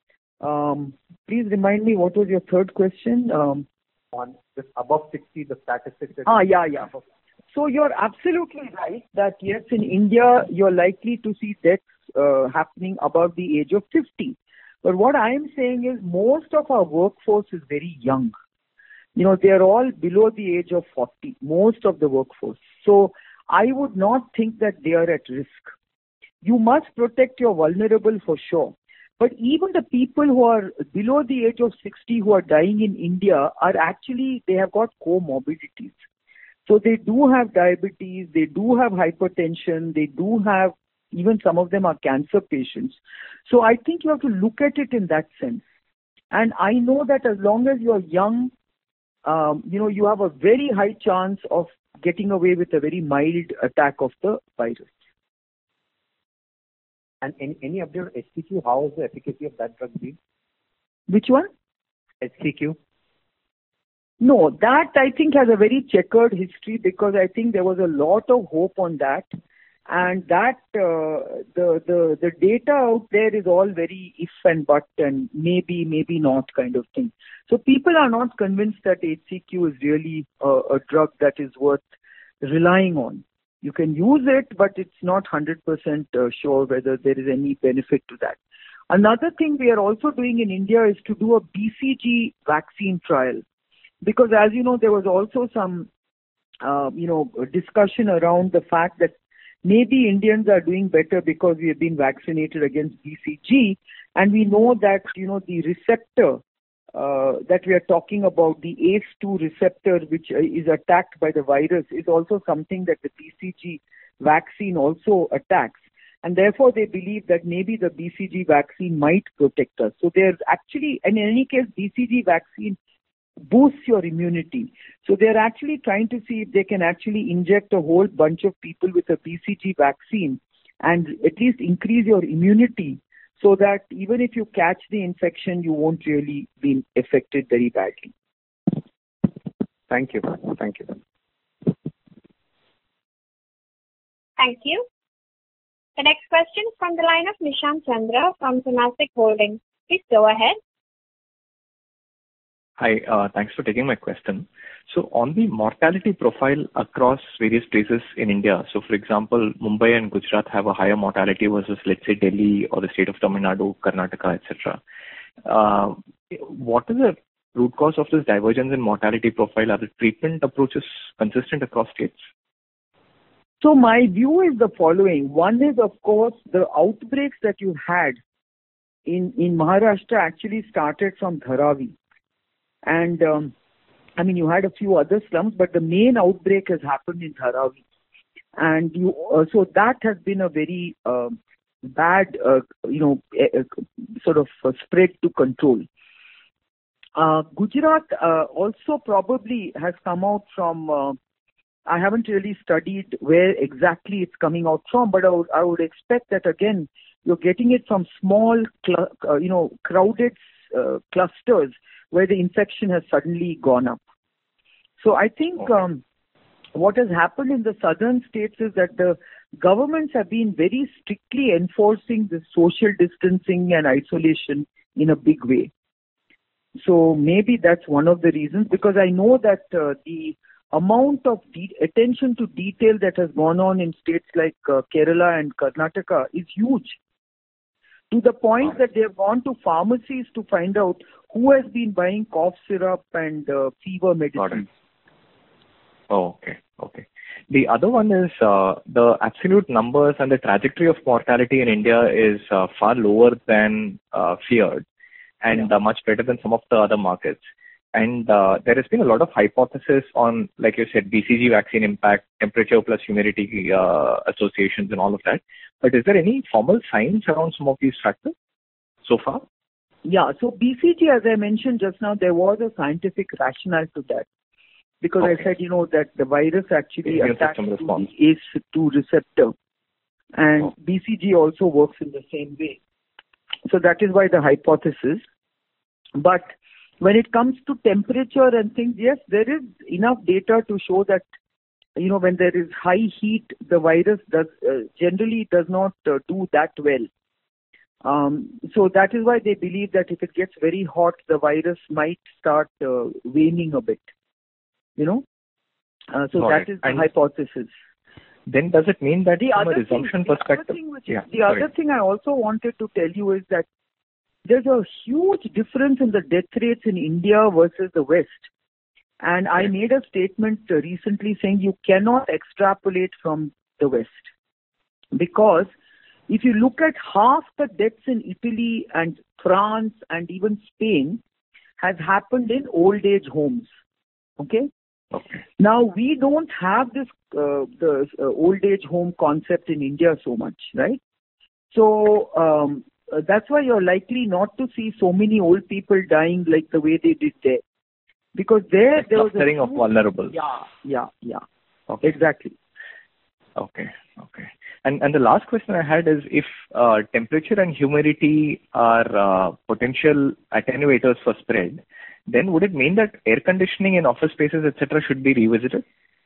Um, please remind me, what was your third question? Um, on this above sixty, the statistics. Ah, yeah, yeah. So you're absolutely right that yes, in India, you're likely to see deaths uh, happening above the age of fifty. But what I'm saying is most of our workforce is very young. You know, they're all below the age of forty, most of the workforce. So I would not think that they are at risk. You must protect your vulnerable for sure. But even the people who are below the age of sixty who are dying in India are actually, they have got comorbidities. So they do have diabetes, they do have hypertension, they do have, even some of them are cancer patients. So I think you have to look at it in that sense. And I know that as long as you're young, um, you know, you have a very high chance of getting away with a very mild attack of the virus. And any, any update on H C Q? How is the efficacy of that drug been? Which one? H C Q. No, that I think has a very checkered history because I think there was a lot of hope on that. And that, uh, the, the, the data out there is all very if and but and maybe, maybe not kind of thing. So people are not convinced that H C Q is really a, a drug that is worth relying on. You can use it, but it's not one hundred percent uh, sure whether there is any benefit to that. Another thing we are also doing in India is to do a B C G vaccine trial. Because as you know, there was also some, uh, you know, discussion around the fact that maybe Indians are doing better because we have been vaccinated against B C G. And we know that, you know, the receptor uh, that we are talking about, the A C E two receptor, which is attacked by the virus, is also something that the B C G vaccine also attacks. And therefore, they believe that maybe the B C G vaccine might protect us. So there's actually, and in any case, B C G vaccine boosts your immunity. So they're actually trying to see if they can actually inject a whole bunch of people with a B C G vaccine and at least increase your immunity so that even if you catch the infection, you won't really be affected very badly. Thank you. Thank you. Thank you. The next question is from the line of Nishant Chandra from Temasek Holdings. Please go ahead. Hi, uh, thanks for taking my question. So on the mortality profile across various places in India, so for example, Mumbai and Gujarat have a higher mortality versus, let's say, Delhi or the state of Tamil Nadu, Karnataka, et cetera. Uh, what is the root cause of this divergence in mortality profile? Are the treatment approaches consistent across states? So my view is the following. One is, of course, the outbreaks that you had in, in Maharashtra actually started from Dharavi. And um, I mean, you had a few other slums, but the main outbreak has happened in Dharavi. And you, uh, so that has been a very uh, bad, uh, you know, uh, sort of uh, spread to control. Uh, Gujarat uh, also probably has come out from, uh, I haven't really studied where exactly it's coming out from, but I would, I would expect that again, you're getting it from small, cl- uh, you know, crowded uh, clusters where the infection has suddenly gone up. So I think um, what has happened in the southern states is that the governments have been very strictly enforcing the social distancing and isolation in a big way. So maybe that's one of the reasons, because I know that uh, the amount of de- attention to detail that has gone on in states like uh, Kerala and Karnataka is huge, to the point that they have gone to pharmacies to find out who has been buying cough syrup and uh, fever medicine. Oh, okay. Okay. The other one is uh, the absolute numbers and the trajectory of mortality in India is uh, far lower than uh, feared, and yeah. uh, much better than some of the other markets. And uh, there has been a lot of hypothesis on, like you said, B C G vaccine impact, temperature plus humidity uh, associations and all of that. But is there any formal science around some of these factors so far? Yeah, so B C G, as I mentioned just now, there was a scientific rationale to that. Because okay. I said, you know, that the virus actually attacks to the A C E two receptor. And oh. B C G also works in the same way. So that is why the hypothesis. But when it comes to temperature and things, yes, there is enough data to show that, you know, when there is high heat, the virus does uh, generally does not uh, do that well. Um, so that is why they believe that if it gets very hot, the virus might start uh, waning a bit. You know, uh, so Got that it. is the and hypothesis. Then does it mean that the from a other resumption thing, perspective? The, other thing, which yeah, is, the other thing I also wanted to tell you is that there's a huge difference in the death rates in India versus the West. And okay. I made a statement uh, recently saying you cannot extrapolate from the West. Because if you look at half the deaths in Italy and France and even Spain has happened in old age homes. Okay? Okay. Now, we don't have this uh, the uh, old age home concept in India so much, right? So, um, uh, that's why you're likely not to see so many old people dying like the way they did there. Because there, like there was a... clustering of vulnerables. Yeah, yeah, yeah. Okay. Exactly. Okay, okay. And and the last question I had is if uh, temperature and humidity are uh, potential attenuators for spread, then would it mean that air conditioning in office spaces, et cetera, should be revisited?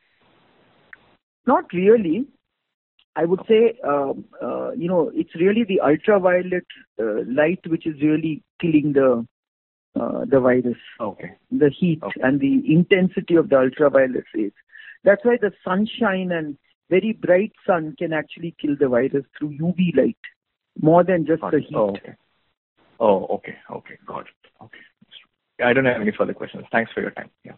Not really. I would say, uh, uh, you know, it's really the ultraviolet uh, light which is really killing the uh, the virus. Okay. The heat okay. and the intensity of the ultraviolet rays. That's why the sunshine and very bright sun can actually kill the virus through U V light, more than just Got the it. heat. Oh, okay. Oh, okay. Okay. Got it. Okay. I don't have any further questions. Thanks for your time. Yeah.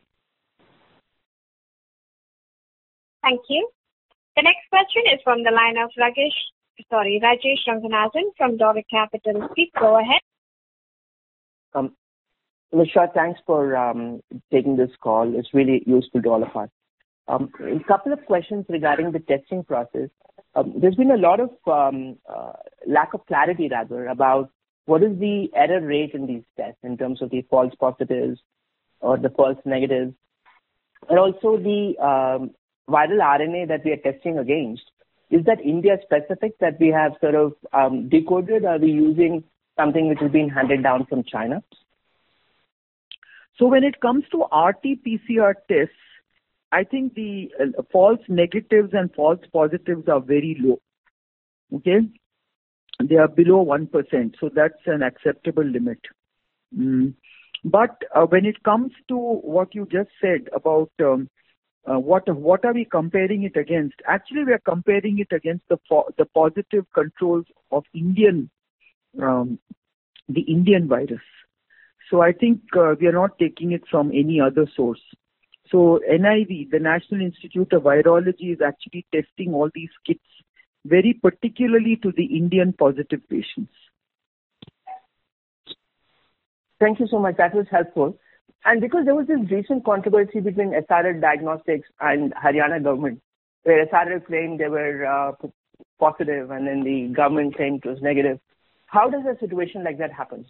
Thank you. The next question is from the line of Rajesh, sorry, Rajesh Ranganathan from Doric Capital. Please go ahead. Um, Nisha, thanks for um, taking this call. It's really useful to all of us. Um, a couple of questions regarding the testing process. Um, there's been a lot of um, uh, lack of clarity, rather, about what is the error rate in these tests in terms of the false positives or the false negatives, and also the um, viral R N A that we are testing against. Is that India specific that we have sort of um, decoded? Are we using something which has been handed down from China? So when it comes to R T P C R tests, I think the uh, false negatives and false positives are very low. Okay? They are below one percent. So that's an acceptable limit. Mm. But uh, when it comes to what you just said about um, uh, what what are we comparing it against? Actually, we are comparing it against the fo- the positive controls of Indian um, the Indian virus. So I think uh, we are not taking it from any other source. So N I V, the National Institute of Virology, is actually testing all these kits very particularly to the Indian positive patients. Thank you so much. That was helpful. And because there was this recent controversy between S R L Diagnostics and Haryana government, where S R L claimed they were uh, positive and then the government claimed it was negative. How does a situation like that happen?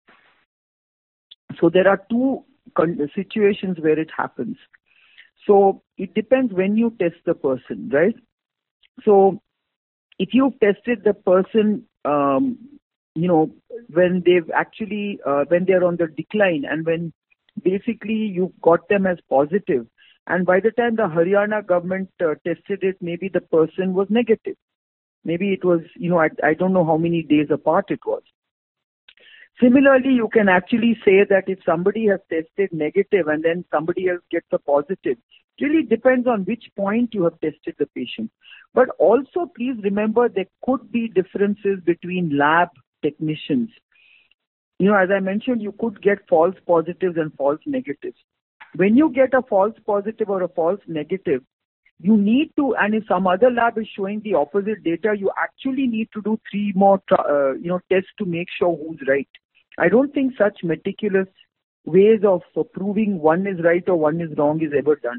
So there are two con- situations where it happens. So it depends when you test the person, right? So if you've tested the person, um, you know, when they've actually, uh, when they're on the decline and when basically you got them as positive, and by the time the Haryana government uh, tested it, maybe the person was negative. Maybe it was, you know, I, I don't know how many days apart it was. Similarly, you can actually say that if somebody has tested negative and then somebody else gets a positive, it really depends on which point you have tested the patient. But also, please remember, there could be differences between lab technicians. You know, as I mentioned, you could get false positives and false negatives. When you get a false positive or a false negative, you need to, and if some other lab is showing the opposite data, you actually need to do three more, uh, you know, tests to make sure who's right. I don't think such meticulous ways of uh, proving one is right or one is wrong is ever done.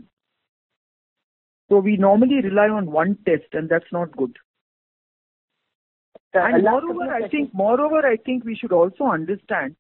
So we normally rely on one test, and that's not good. Uh, and moreover, I think, moreover, I think we should also understand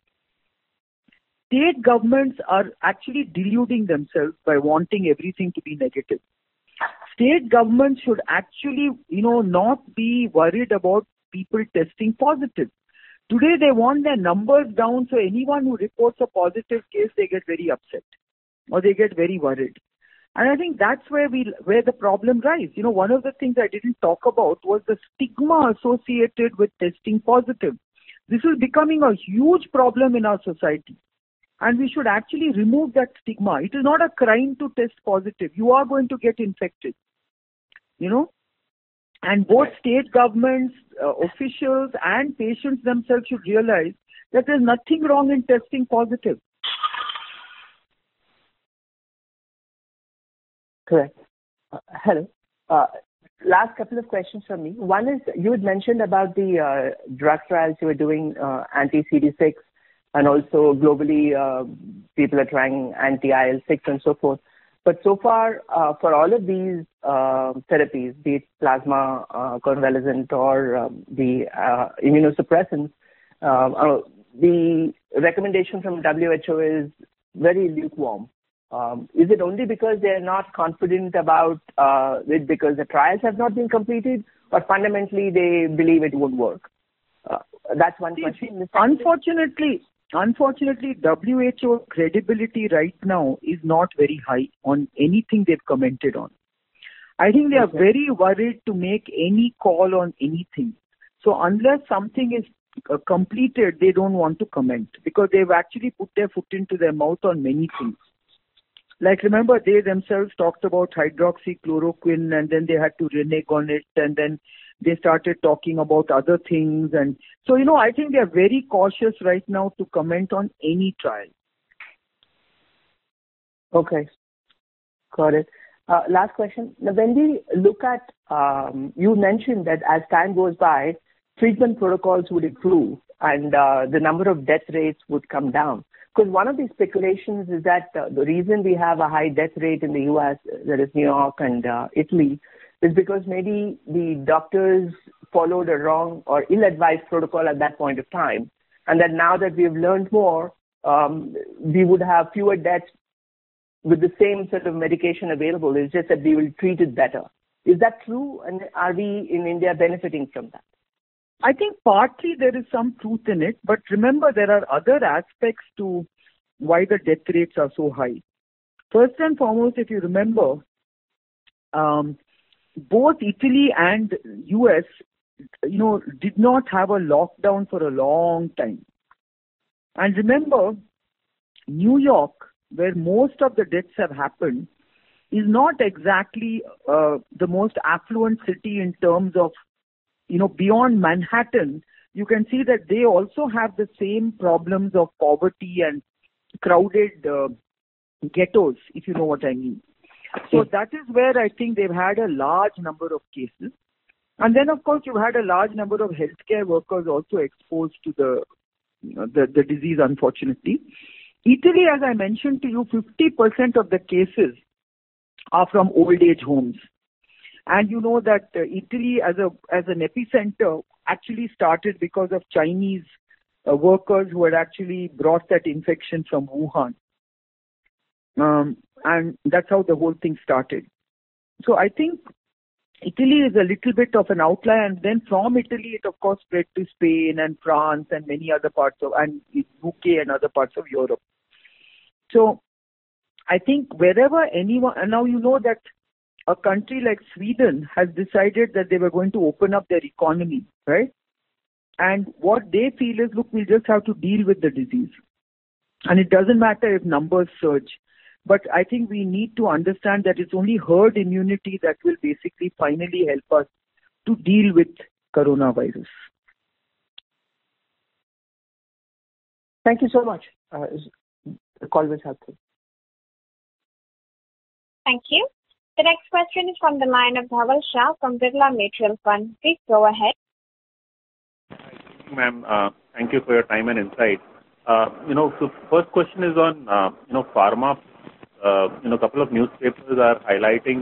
state governments are actually deluding themselves by wanting everything to be negative. State governments should actually, you know, not be worried about people testing positive. Today, they want their numbers down, so anyone who reports a positive case, they get very upset or they get very worried. And I think that's where we, where the problem lies. You know, one of the things I didn't talk about was the stigma associated with testing positive. This is becoming a huge problem in our society. And we should actually remove that stigma. It is not a crime to test positive. You are going to get infected. You know, and both state governments, uh, officials and patients themselves should realize that there's nothing wrong in testing positive. Correct. Uh, hello. Uh, last couple of questions from me. One is, you had mentioned about the uh, drug trials you were doing, uh, anti-C D six, and also globally uh, people are trying anti-I L six and so forth. But so far, uh, for all of these uh, therapies, be it plasma uh, convalescent or um, the uh, immunosuppressants, uh, uh, the recommendation from W H O is very lukewarm. Um, is it only because they're not confident about uh, it because the trials have not been completed, or fundamentally they believe it won't work? Uh, that's one See, question. Unfortunately, unfortunately, W H O credibility right now is not very high on anything they've commented on. I think they are okay. very worried to make any call on anything. So unless something is uh, completed, they don't want to comment because they've actually put their foot into their mouth on many things. Like, remember, they themselves talked about hydroxychloroquine and then they had to renege on it, and then they started talking about other things. And so, you know, I think they are very cautious right now to comment on any trial. Okay. Got it. Uh, last question. Now, when we look at, um, you mentioned that as time goes by, treatment protocols would improve and uh, the number of death rates would come down. Because one of the speculations is that uh, the reason we have a high death rate in the U S, that is New York and uh, Italy, is because maybe the doctors followed a wrong or ill-advised protocol at that point of time. And that now that we've learned more, um, we would have fewer deaths with the same sort of medication available. It's just that we will treat it better. Is that true? And are we in India benefiting from that? I think partly there is some truth in it, but remember there are other aspects to why the death rates are so high. First and foremost, if you remember, um, both Italy and U S, you know, did not have a lockdown for a long time. And remember, New York, where most of the deaths have happened, is not exactly uh, the most affluent city in terms of, you know, beyond Manhattan. You can see that they also have the same problems of poverty and crowded uh, ghettos, if you know what I mean. So that is where I think they've had a large number of cases. And then, of course, you've had a large number of healthcare workers also exposed to the, you know, the, the disease, unfortunately. Italy, as I mentioned to you, fifty percent of the cases are from old age homes. And you know that uh, Italy as a as an epicenter actually started because of Chinese uh, workers who had actually brought that infection from Wuhan. Um, and that's how the whole thing started. So I think Italy is a little bit of an outlier, and then from Italy it of course spread to Spain and France and many other parts of, and U K and other parts of Europe. So I think wherever anyone, and now you know that a country like Sweden has decided that they were going to open up their economy, right? And what they feel is, look, we'll just have to deal with the disease. And it doesn't matter if numbers surge. But I think we need to understand that it's only herd immunity that will basically finally help us to deal with coronavirus. Thank you so much. Uh, the call was helpful. Thank you. The next question is from the line of Dhaval Shah from Birla Mutual Fund. Please go ahead. Ma'am, uh, thank you for your time and insight. Uh, you know, so first question is on, uh, you know, pharma. Uh, you know, a couple of newspapers are highlighting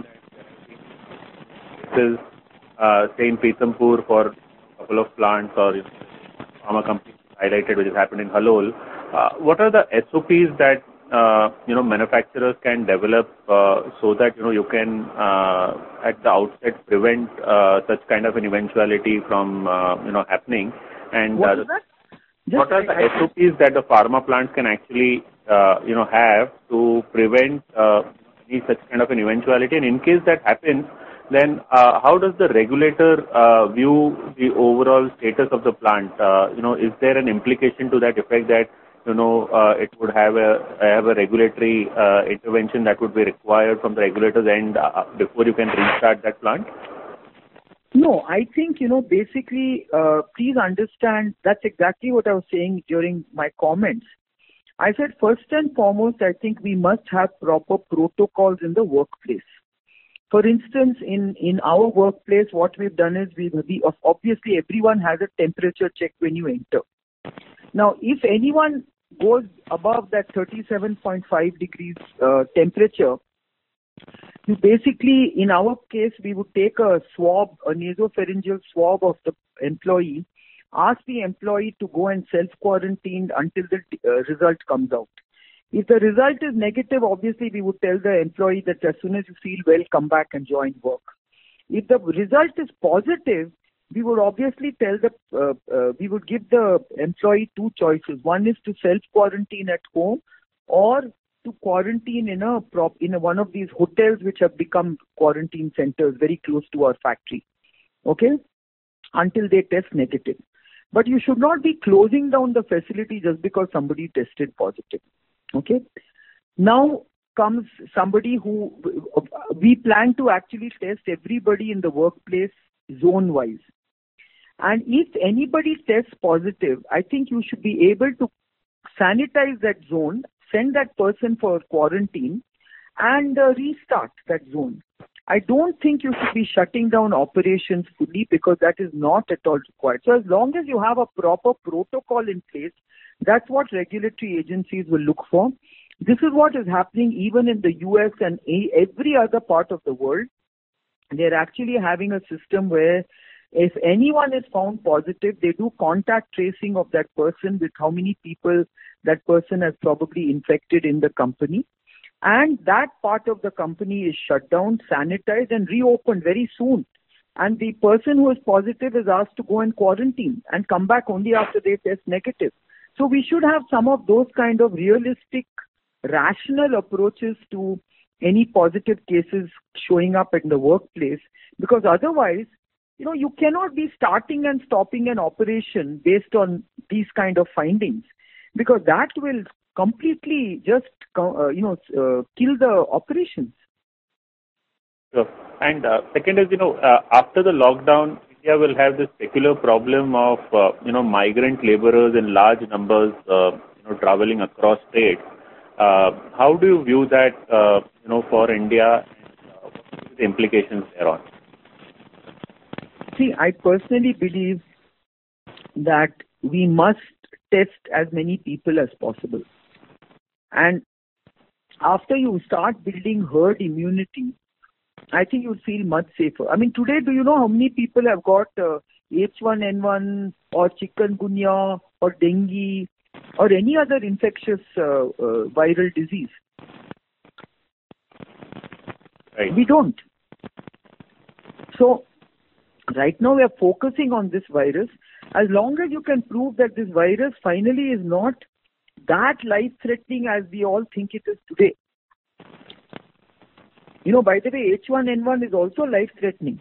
cases, uh, say in Pithampur for a couple of plants, or you know, pharma companies highlighted, which has happened in Halol. Uh, what are the S O Ps that uh, you know manufacturers can develop uh, so that you know you can uh, at the outset prevent uh, such kind of an eventuality from uh, you know happening? And what, uh, is that? what are the S O Ps that the pharma plants can actually uh, you know have to prevent uh, any such kind of an eventuality? And in case that happens, then uh, how does the regulator uh, view the overall status of the plant? Uh, you know, is there an implication to that effect that you know uh, it would have a have a regulatory uh, intervention that would be required from the regulator's end uh, before you can restart that plant? No, I think, you know, basically, uh, please understand, that's exactly what I was saying during my comments. I said, first and foremost, I think we must have proper protocols in the workplace. For instance, in, in our workplace, what we've done is, we, we obviously everyone has a temperature check when you enter. Now, if anyone goes above that thirty-seven point five degrees uh, temperature, you basically, in our case, we would take a swab, a nasopharyngeal swab of the employee, ask the employee to go and self-quarantine until the uh, result comes out. If the result is negative, obviously we would tell the employee that as soon as you feel well, come back and join work. If the result is positive, we would obviously tell the, uh, uh, we would give the employee two choices. One is to self-quarantine at home, or to quarantine in a prop in a, one of these hotels which have become quarantine centers very close to our factory, okay, until they test negative. But you should not be closing down the facility just because somebody tested positive, okay. Now comes somebody who, we plan to actually test everybody in the workplace zone-wise. And if anybody tests positive, I think you should be able to sanitize that zone, send that person for quarantine, and uh, restart that zone. I don't think you should be shutting down operations fully, because that is not at all required. So as long as you have a proper protocol in place, that's what regulatory agencies will look for. This is what is happening even in the U S and every other part of the world. They're actually having a system where if anyone is found positive, they do contact tracing of that person with how many people that person has probably infected in the company. And that part of the company is shut down, sanitized, and reopened very soon. And the person who is positive is asked to go and quarantine and come back only after they test negative. So we should have some of those kind of realistic, rational approaches to any positive cases showing up in the workplace, because otherwise, you know, you cannot be starting and stopping an operation based on these kind of findings, because that will completely just, uh, you know, uh, kill the operations. Sure. And uh, second is, you know, uh, after the lockdown, India will have this peculiar problem of, uh, you know, migrant laborers in large numbers, uh, you know, traveling across states. Uh, how do you view that, uh, you know, for India, and uh, what are the implications thereon? See, I personally believe that we must test as many people as possible. And after you start building herd immunity, I think you'll feel much safer. I mean, today, do you know how many people have got uh, H one N one or chikungunya or dengue or any other infectious uh, uh, viral disease? Right. We don't. So, right now we are focusing on this virus. As long as you can prove that this virus finally is not that life-threatening as we all think it is today. You know, by the way, H one N one is also life-threatening.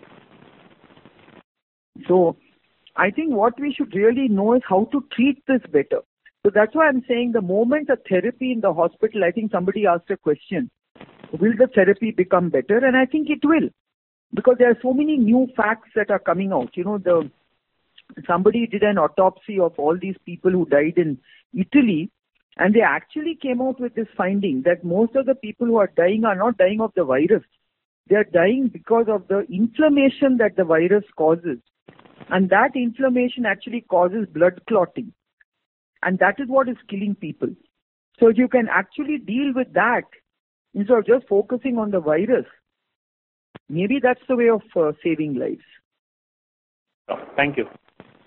So, I think what we should really know is how to treat this better. So that's why I'm saying the moment a therapy in the hospital, I think somebody asked a question, will the therapy become better? And I think it will. Because there are so many new facts that are coming out. You know, the somebody did an autopsy of all these people who died in Italy, and they actually came out with this finding that most of the people who are dying are not dying of the virus. They are dying because of the inflammation that the virus causes. And that inflammation actually causes blood clotting. And that is what is killing people. So if you can actually deal with that, instead of just focusing on the virus, maybe that's the way of uh, saving lives. Oh, thank you.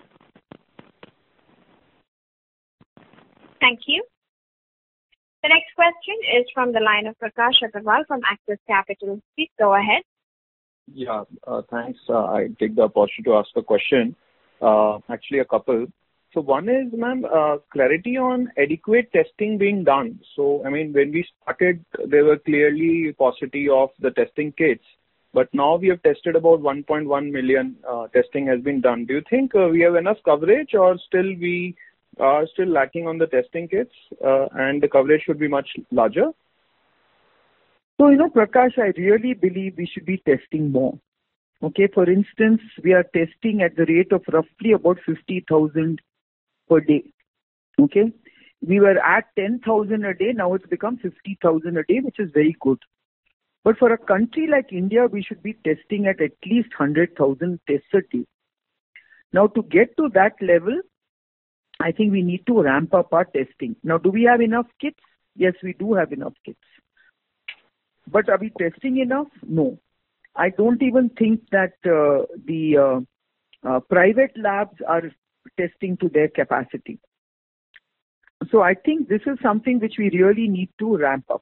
Thank you. The next question is from the line of Prakash Agarwal from Axis Capital. Please go ahead. Yeah, uh, thanks. Uh, I take the opportunity to ask a question. Uh, actually, a couple. So one is, ma'am, uh, clarity on adequate testing being done. So, I mean, when we started, there were clearly paucity of the testing kits. But now we have tested about one point one million uh, testing has been done. Do you think uh, we have enough coverage, or still we are still lacking on the testing kits uh, and the coverage should be much larger? So, you know, Prakash, I really believe we should be testing more. Okay, for instance, we are testing at the rate of roughly about fifty thousand per day. Okay, we were at ten thousand a day, now it's become fifty thousand a day, which is very good. But for a country like India, we should be testing at at least one hundred thousand tests a day. Now, to get to that level, I think we need to ramp up our testing. Now, do we have enough kits? Yes, we do have enough kits. But are we testing enough? No. I don't even think that uh, the uh, uh, private labs are testing to their capacity. So I think this is something which we really need to ramp up.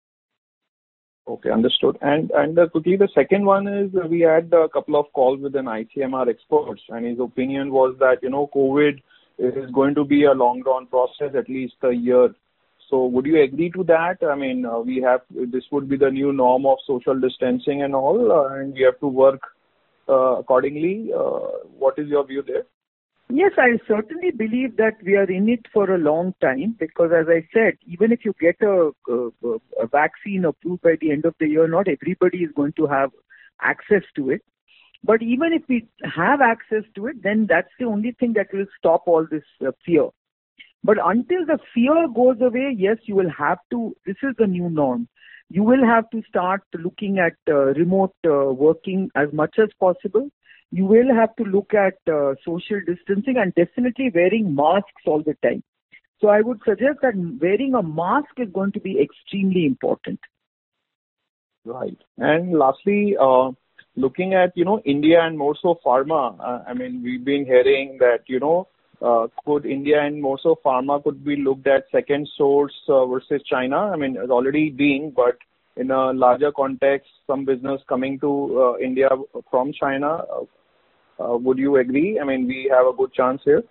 Okay, understood. And and uh, quickly, the second one is uh, we had a couple of calls with an I C M R expert, and his opinion was that, you know, COVID is going to be a long-run process, at least a year. So would you agree to that? I mean, uh, we have, this would be the new norm of social distancing and all, uh, and we have to work uh, accordingly. Uh, what is your view there? Yes, I certainly believe that we are in it for a long time because, as I said, even if you get a, a, a vaccine approved by the end of the year, not everybody is going to have access to it. But even if we have access to it, then that's the only thing that will stop all this uh, fear. But until the fear goes away, yes, you will have to, this is the new norm. You will have to start looking at uh, remote uh, working as much as possible. You will have to look at uh, social distancing and definitely wearing masks all the time. So I would suggest that wearing a mask is going to be extremely important. Right. And lastly, uh, looking at, you know, India and more so pharma, uh, I mean, we've been hearing that, you know, uh, could India and more so pharma could be looked at second source uh, versus China? I mean, it's already been, but in a larger context, some business coming to uh, India from China, uh, uh, would you agree? I mean, we have a good chance here.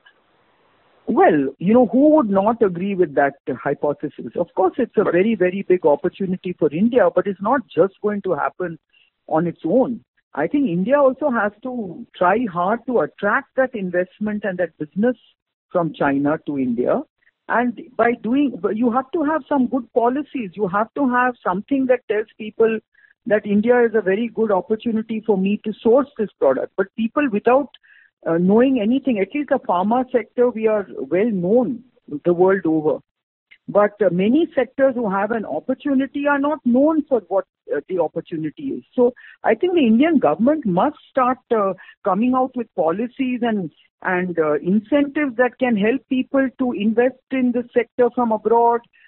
Well, you know, who would not agree with that uh, hypothesis? Of course, it's a very, very big opportunity for India, but it's not just going to happen on its own. I think India also has to try hard to attract that investment and that business from China to India. And by doing, you have to have some good policies. You have to have something that tells people that India is a very good opportunity for me to source this product. But people without uh, knowing anything, at least the pharma sector, we are well known the world over. But uh, many sectors who have an opportunity are not known for what uh, the opportunity is. So I think the Indian government must start uh, coming out with policies and and uh, incentives that can help people to invest in this sector from abroad,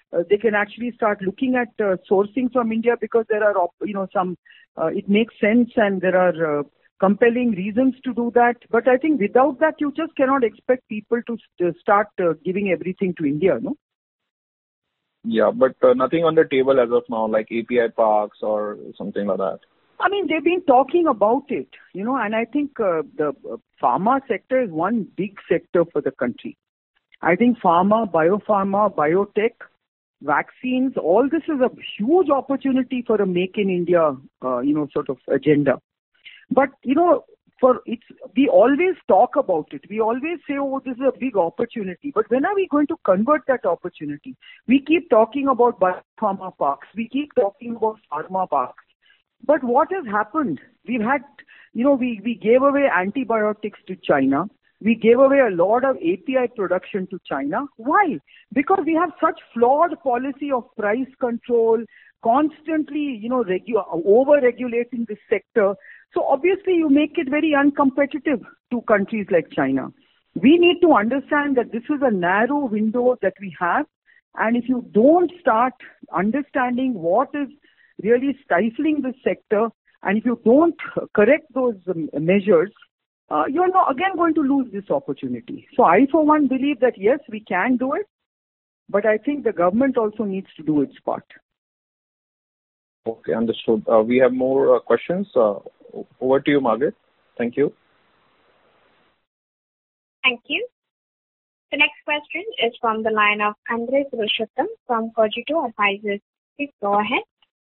uh, they can actually start looking at uh, sourcing from India because there are, you know, some, uh, it makes sense and there are uh, compelling reasons to do that. But I think without that, you just cannot expect people to st- start uh, giving everything to India, no? Yeah, but uh, nothing on the table as of now, like A P I parks or something like that. I mean, they've been talking about it, you know, and I think uh, the uh, pharma sector is one big sector for the country. I think pharma, biopharma, biotech, vaccines, all this is a huge opportunity for a Make in India, uh, you know, sort of agenda. But, you know, for it's we always talk about it. We always say, oh, this is a big opportunity. But when are we going to convert that opportunity? We keep talking about biopharma parks. We keep talking about pharma parks. But what has happened? We've had, you know, we, we gave away antibiotics to China. We gave away a lot of A P I production to China. Why? Because we have such flawed policy of price control, constantly, you know, regu- over-regulating this sector. So obviously you make it very uncompetitive to countries like China. We need to understand that this is a narrow window that we have. And if you don't start understanding what is really stifling this sector, and if you don't correct those um, measures, uh, you're not again going to lose this opportunity. So I, for one, believe that yes, we can do it, but I think the government also needs to do its part. Okay, understood. Uh, we have more uh, questions. Uh, over to you, Margaret. Thank you. Thank you. The next question is from the line of Andre Purushottam from Cogito Advisors. Please go ahead.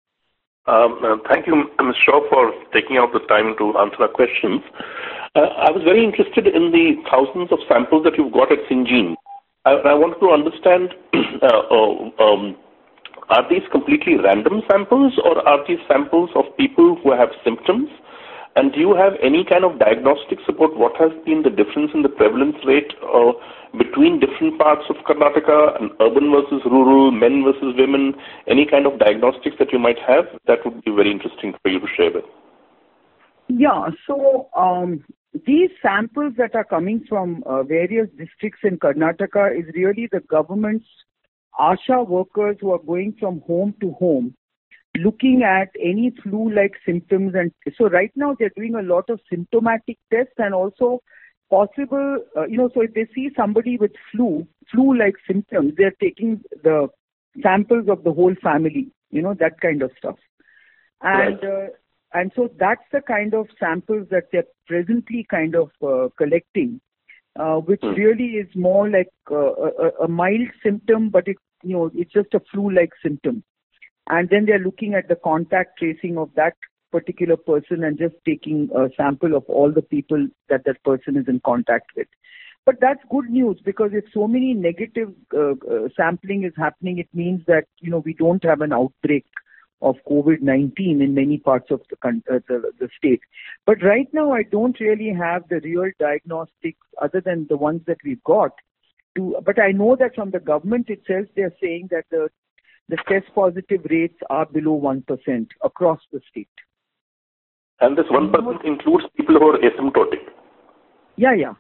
Um, uh, thank you, Miz Shaw, for taking out the time to answer our questions. Uh, I was very interested in the thousands of samples that you've got at Syngene. I, I wanted to understand, uh, uh, um, are these completely random samples or are these samples of people who have symptoms? And do you have any kind of diagnostics about what has been the difference in the prevalence rate uh, between different parts of Karnataka, and urban versus rural, men versus women, any kind of diagnostics that you might have? That would be very interesting for you to share with. Yeah, so um, these samples that are coming from uh, various districts in Karnataka is really the government's ASHA workers who are going from home to home, looking at any flu-like symptoms. And so right now they're doing a lot of symptomatic tests and also possible, uh, you know, so if they see somebody with flu, flu-like symptoms, they're taking the samples of the whole family, you know, that kind of stuff. And right. uh, and so that's the kind of samples that they're presently kind of uh, collecting, uh, which hmm. really is more like uh, a, a mild symptom, but it, you know, it's just a flu-like symptom. And then they're looking at the contact tracing of that particular person and just taking a sample of all the people that that person is in contact with. But that's good news, because if so many negative uh, uh, sampling is happening, it means that, you know, we don't have an outbreak of COVID nineteen in many parts of the, uh, the the state. But right now, I don't really have the real diagnostics other than the ones that we've got. To, but I know that from the government itself, they're saying that the the test positive rates are below one percent across the state. And this one percent includes people who are asymptomatic? Yeah, yeah.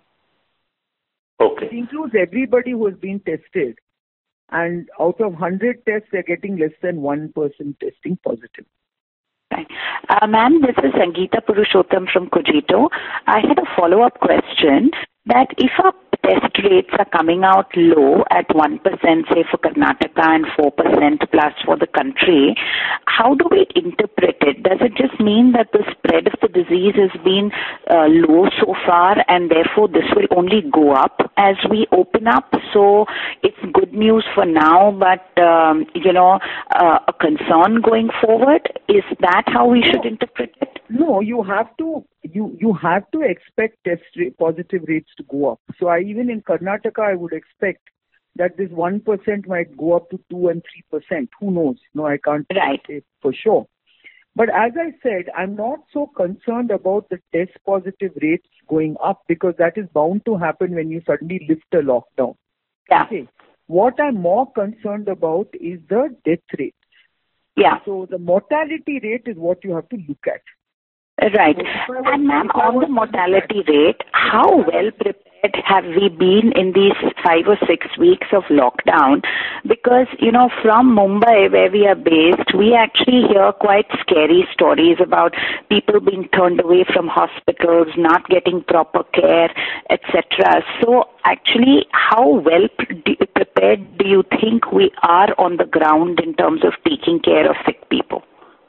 Okay. It includes everybody who has been tested. And out of one hundred tests, they're getting less than one person testing positive. Right. Uh, ma'am, this is Sangeeta Purushottam from Cogito. I had a follow-up question that if our test rates are coming out low at one percent, say for Karnataka, and four percent plus for the country, how do we interpret it? Does it just mean that the spread of the disease has been uh, low so far and therefore this will only go up as we open up? So it's good news for now, but, um, you know, uh, a concern going forward? Is that how we should interpret it? No, you have to you you have to expect test rate, positive rates to go up. So I, even in Karnataka, I would expect that this one percent might go up to two and three percent. Who knows? No, I can't right. say for sure. But as I said, I'm not so concerned about the test positive rates going up, because that is bound to happen when you suddenly lift a lockdown. Yeah. Okay. What I'm more concerned about is the death rate. Yeah. So the mortality rate is what you have to look at. Right. And ma'am, on the mortality rate, how well prepared have we been in these five or six weeks of lockdown? Because, you know, from Mumbai, where we are based, we actually hear quite scary stories about people being turned away from hospitals, not getting proper care, et cetera. So actually, how well pre- prepared do you think we are on the ground in terms of taking care of sick people?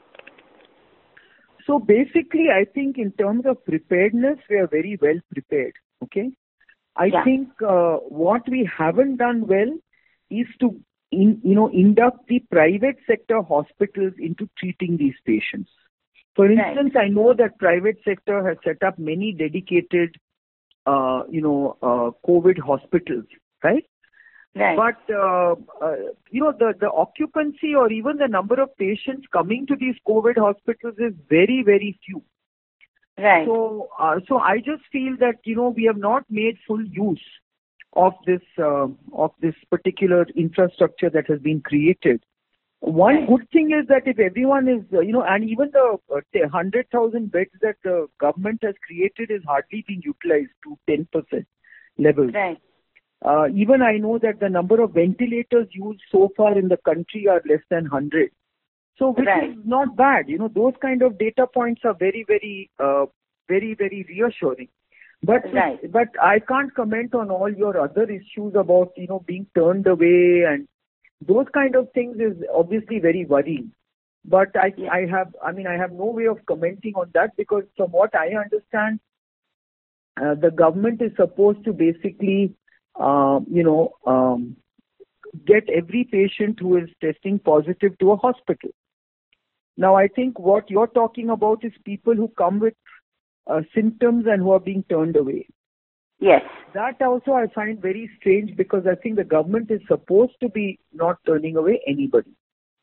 So basically, I think in terms of preparedness, we are very well prepared. Okay. I yeah. think uh, what we haven't done well is to, in, you know, induct the private sector hospitals into treating these patients. For instance, right. I know that private sector has set up many dedicated, uh, you know, uh, COVID hospitals, right? Right. But, uh, uh, you know, the, the occupancy or even the number of patients coming to these COVID hospitals is very, very few. Right. So, uh, so I just feel that, you know, we have not made full use of this, uh, of this particular infrastructure that has been created. One right. good thing is that if everyone is, uh, you know, and even the uh, one hundred thousand beds that the government has created is hardly being utilized to ten percent levels. Right. Uh, even I know that the number of ventilators used so far in the country are less than one hundred. So which right. is not bad. You know, those kind of data points are very, very, uh, very, very reassuring. But right. but I can't comment on all your other issues about, you know, being turned away and those kind of things is obviously very worrying. But I yeah. I have I mean I have no way of commenting on that because from what I understand, uh, the government is supposed to basically uh, you know um, get every patient who is testing positive to a hospital. Now I think what you're talking about is people who come with uh, symptoms and who are being turned away. Yes. That also I find very strange because I think the government is supposed to be not turning away anybody.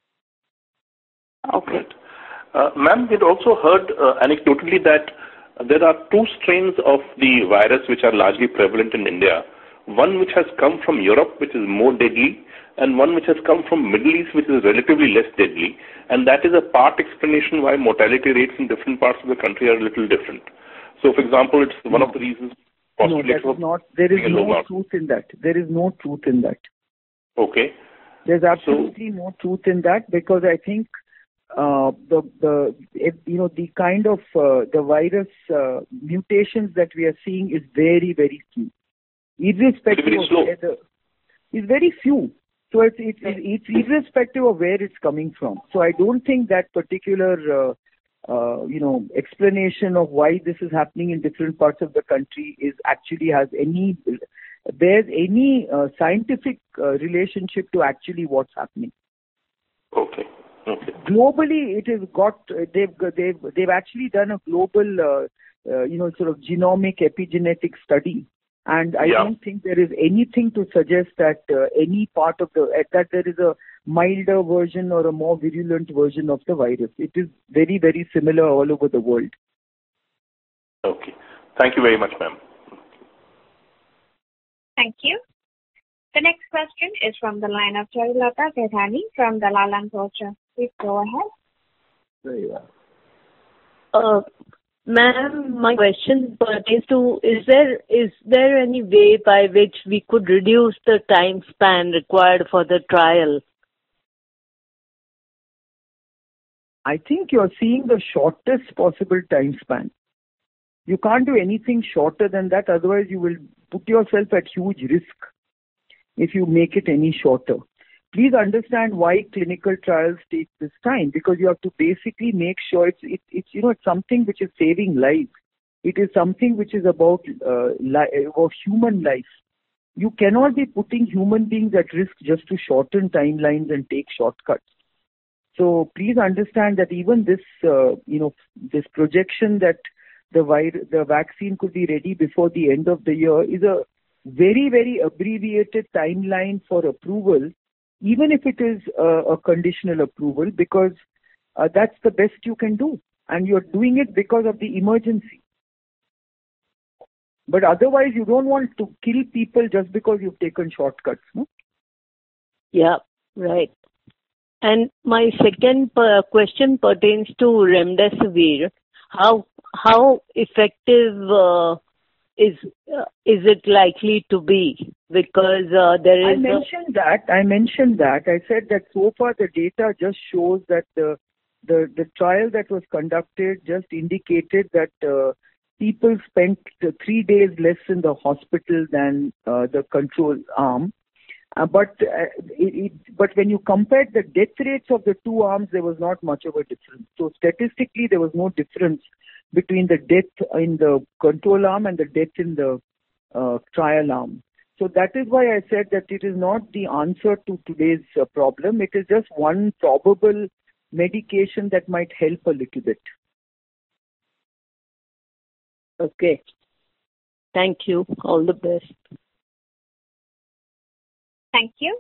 Okay. Uh, ma'am, we'd also heard uh, anecdotally that there are two strains of the virus which are largely prevalent in India. One which has come from Europe, which is more deadly, and one which has come from Middle East, which is relatively less deadly. And that is a part explanation why mortality rates in different parts of the country are a little different. So, for example, it's one no. of the reasons. No, that is not. There is no low truth in that. There is no truth in that. Okay. There's absolutely so, no truth in that because I think uh, the the if, you know the kind of uh, the virus uh, mutations that we are seeing is very very few. Irrespective very, very slow. of whether it's very few. So it's, it's it's irrespective of where it's coming from. So I don't think that particular uh, uh, you know explanation of why this is happening in different parts of the country is actually has any bears any uh, scientific uh, relationship to actually what's happening. Okay. Okay. Globally, it has got they've they've they've actually done a global uh, uh, you know sort of genomic epigenetic study. And I yeah. don't think there is anything to suggest that uh, any part of the, uh, that there is a milder version or a more virulent version of the virus. It is very, very similar all over the world. Okay. Thank you very much, ma'am. Thank you. The next question is from the line of Charulata Gaidhani from Dalal and Broacha. Please go ahead. Very well. Uh, Ma'am, my question pertains to, is there is there any way by which we could reduce the time span required for the trial? I think you're seeing the shortest possible time span. You can't do anything shorter than that, otherwise you will put yourself at huge risk if you make it any shorter. Please understand why clinical trials take this time, because you have to basically make sure it's, it, it's you know, it's something which is saving lives. It is something which is about, uh, li- about human life. You cannot be putting human beings at risk just to shorten timelines and take shortcuts. So please understand that even this, uh, you know, this projection that the vir- the vaccine could be ready before the end of the year is a very, very abbreviated timeline for approval, even if it is uh, a conditional approval, because uh, that's the best you can do. And you're doing it because of the emergency. But otherwise, you don't want to kill people just because you've taken shortcuts, no? Yeah, right. And my second per- question pertains to remdesivir. How how effective uh, is uh, is it likely to be? Because uh, there I is. mentioned a... that. I mentioned that. I said that so far the data just shows that the the the trial that was conducted just indicated that uh, people spent uh, three days less in the hospital than uh, the control arm. Uh, but uh, it, it, but when you compared the death rates of the two arms, there was not much of a difference. So statistically, there was no difference between the death in the control arm and the death in the uh, trial arm. So that is why I said that it is not the answer to today's uh, problem. It is just one probable medication that might help a little bit. Okay. Thank you. All the best. Thank you.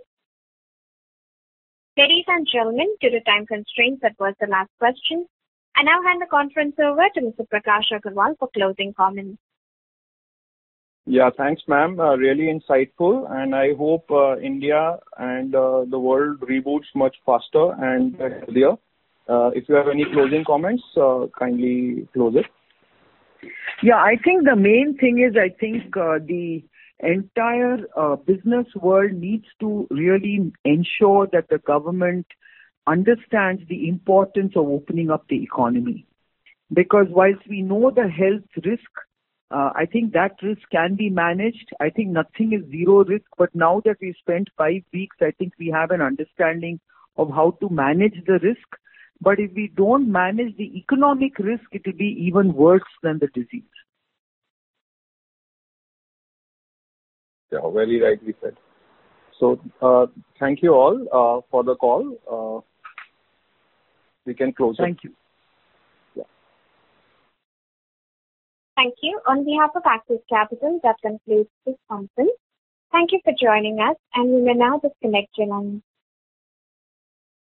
Ladies and gentlemen, due to time constraints, that was the last question. I now hand the conference over to Mister Prakash Agarwal for closing comments. Yeah, thanks, ma'am. Uh, really insightful, and I hope uh, India and uh, the world reboots much faster and healthier. Uh, if you have any closing comments, uh, kindly close it. Yeah, I think the main thing is I think uh, the entire uh, business world needs to really ensure that the government understands the importance of opening up the economy. Because whilst we know the health risk, uh, I think that risk can be managed. I think nothing is zero risk, but now that we've spent five weeks, I think we have an understanding of how to manage the risk. But if we don't manage the economic risk, it will be even worse than the disease. Yeah, very rightly said. So, uh, thank you all uh, for the call. Uh, we can close it. Thank you. Yeah. Thank you. On behalf of Axis Capital, that concludes this conference. Thank you for joining us, and you may now disconnect your line.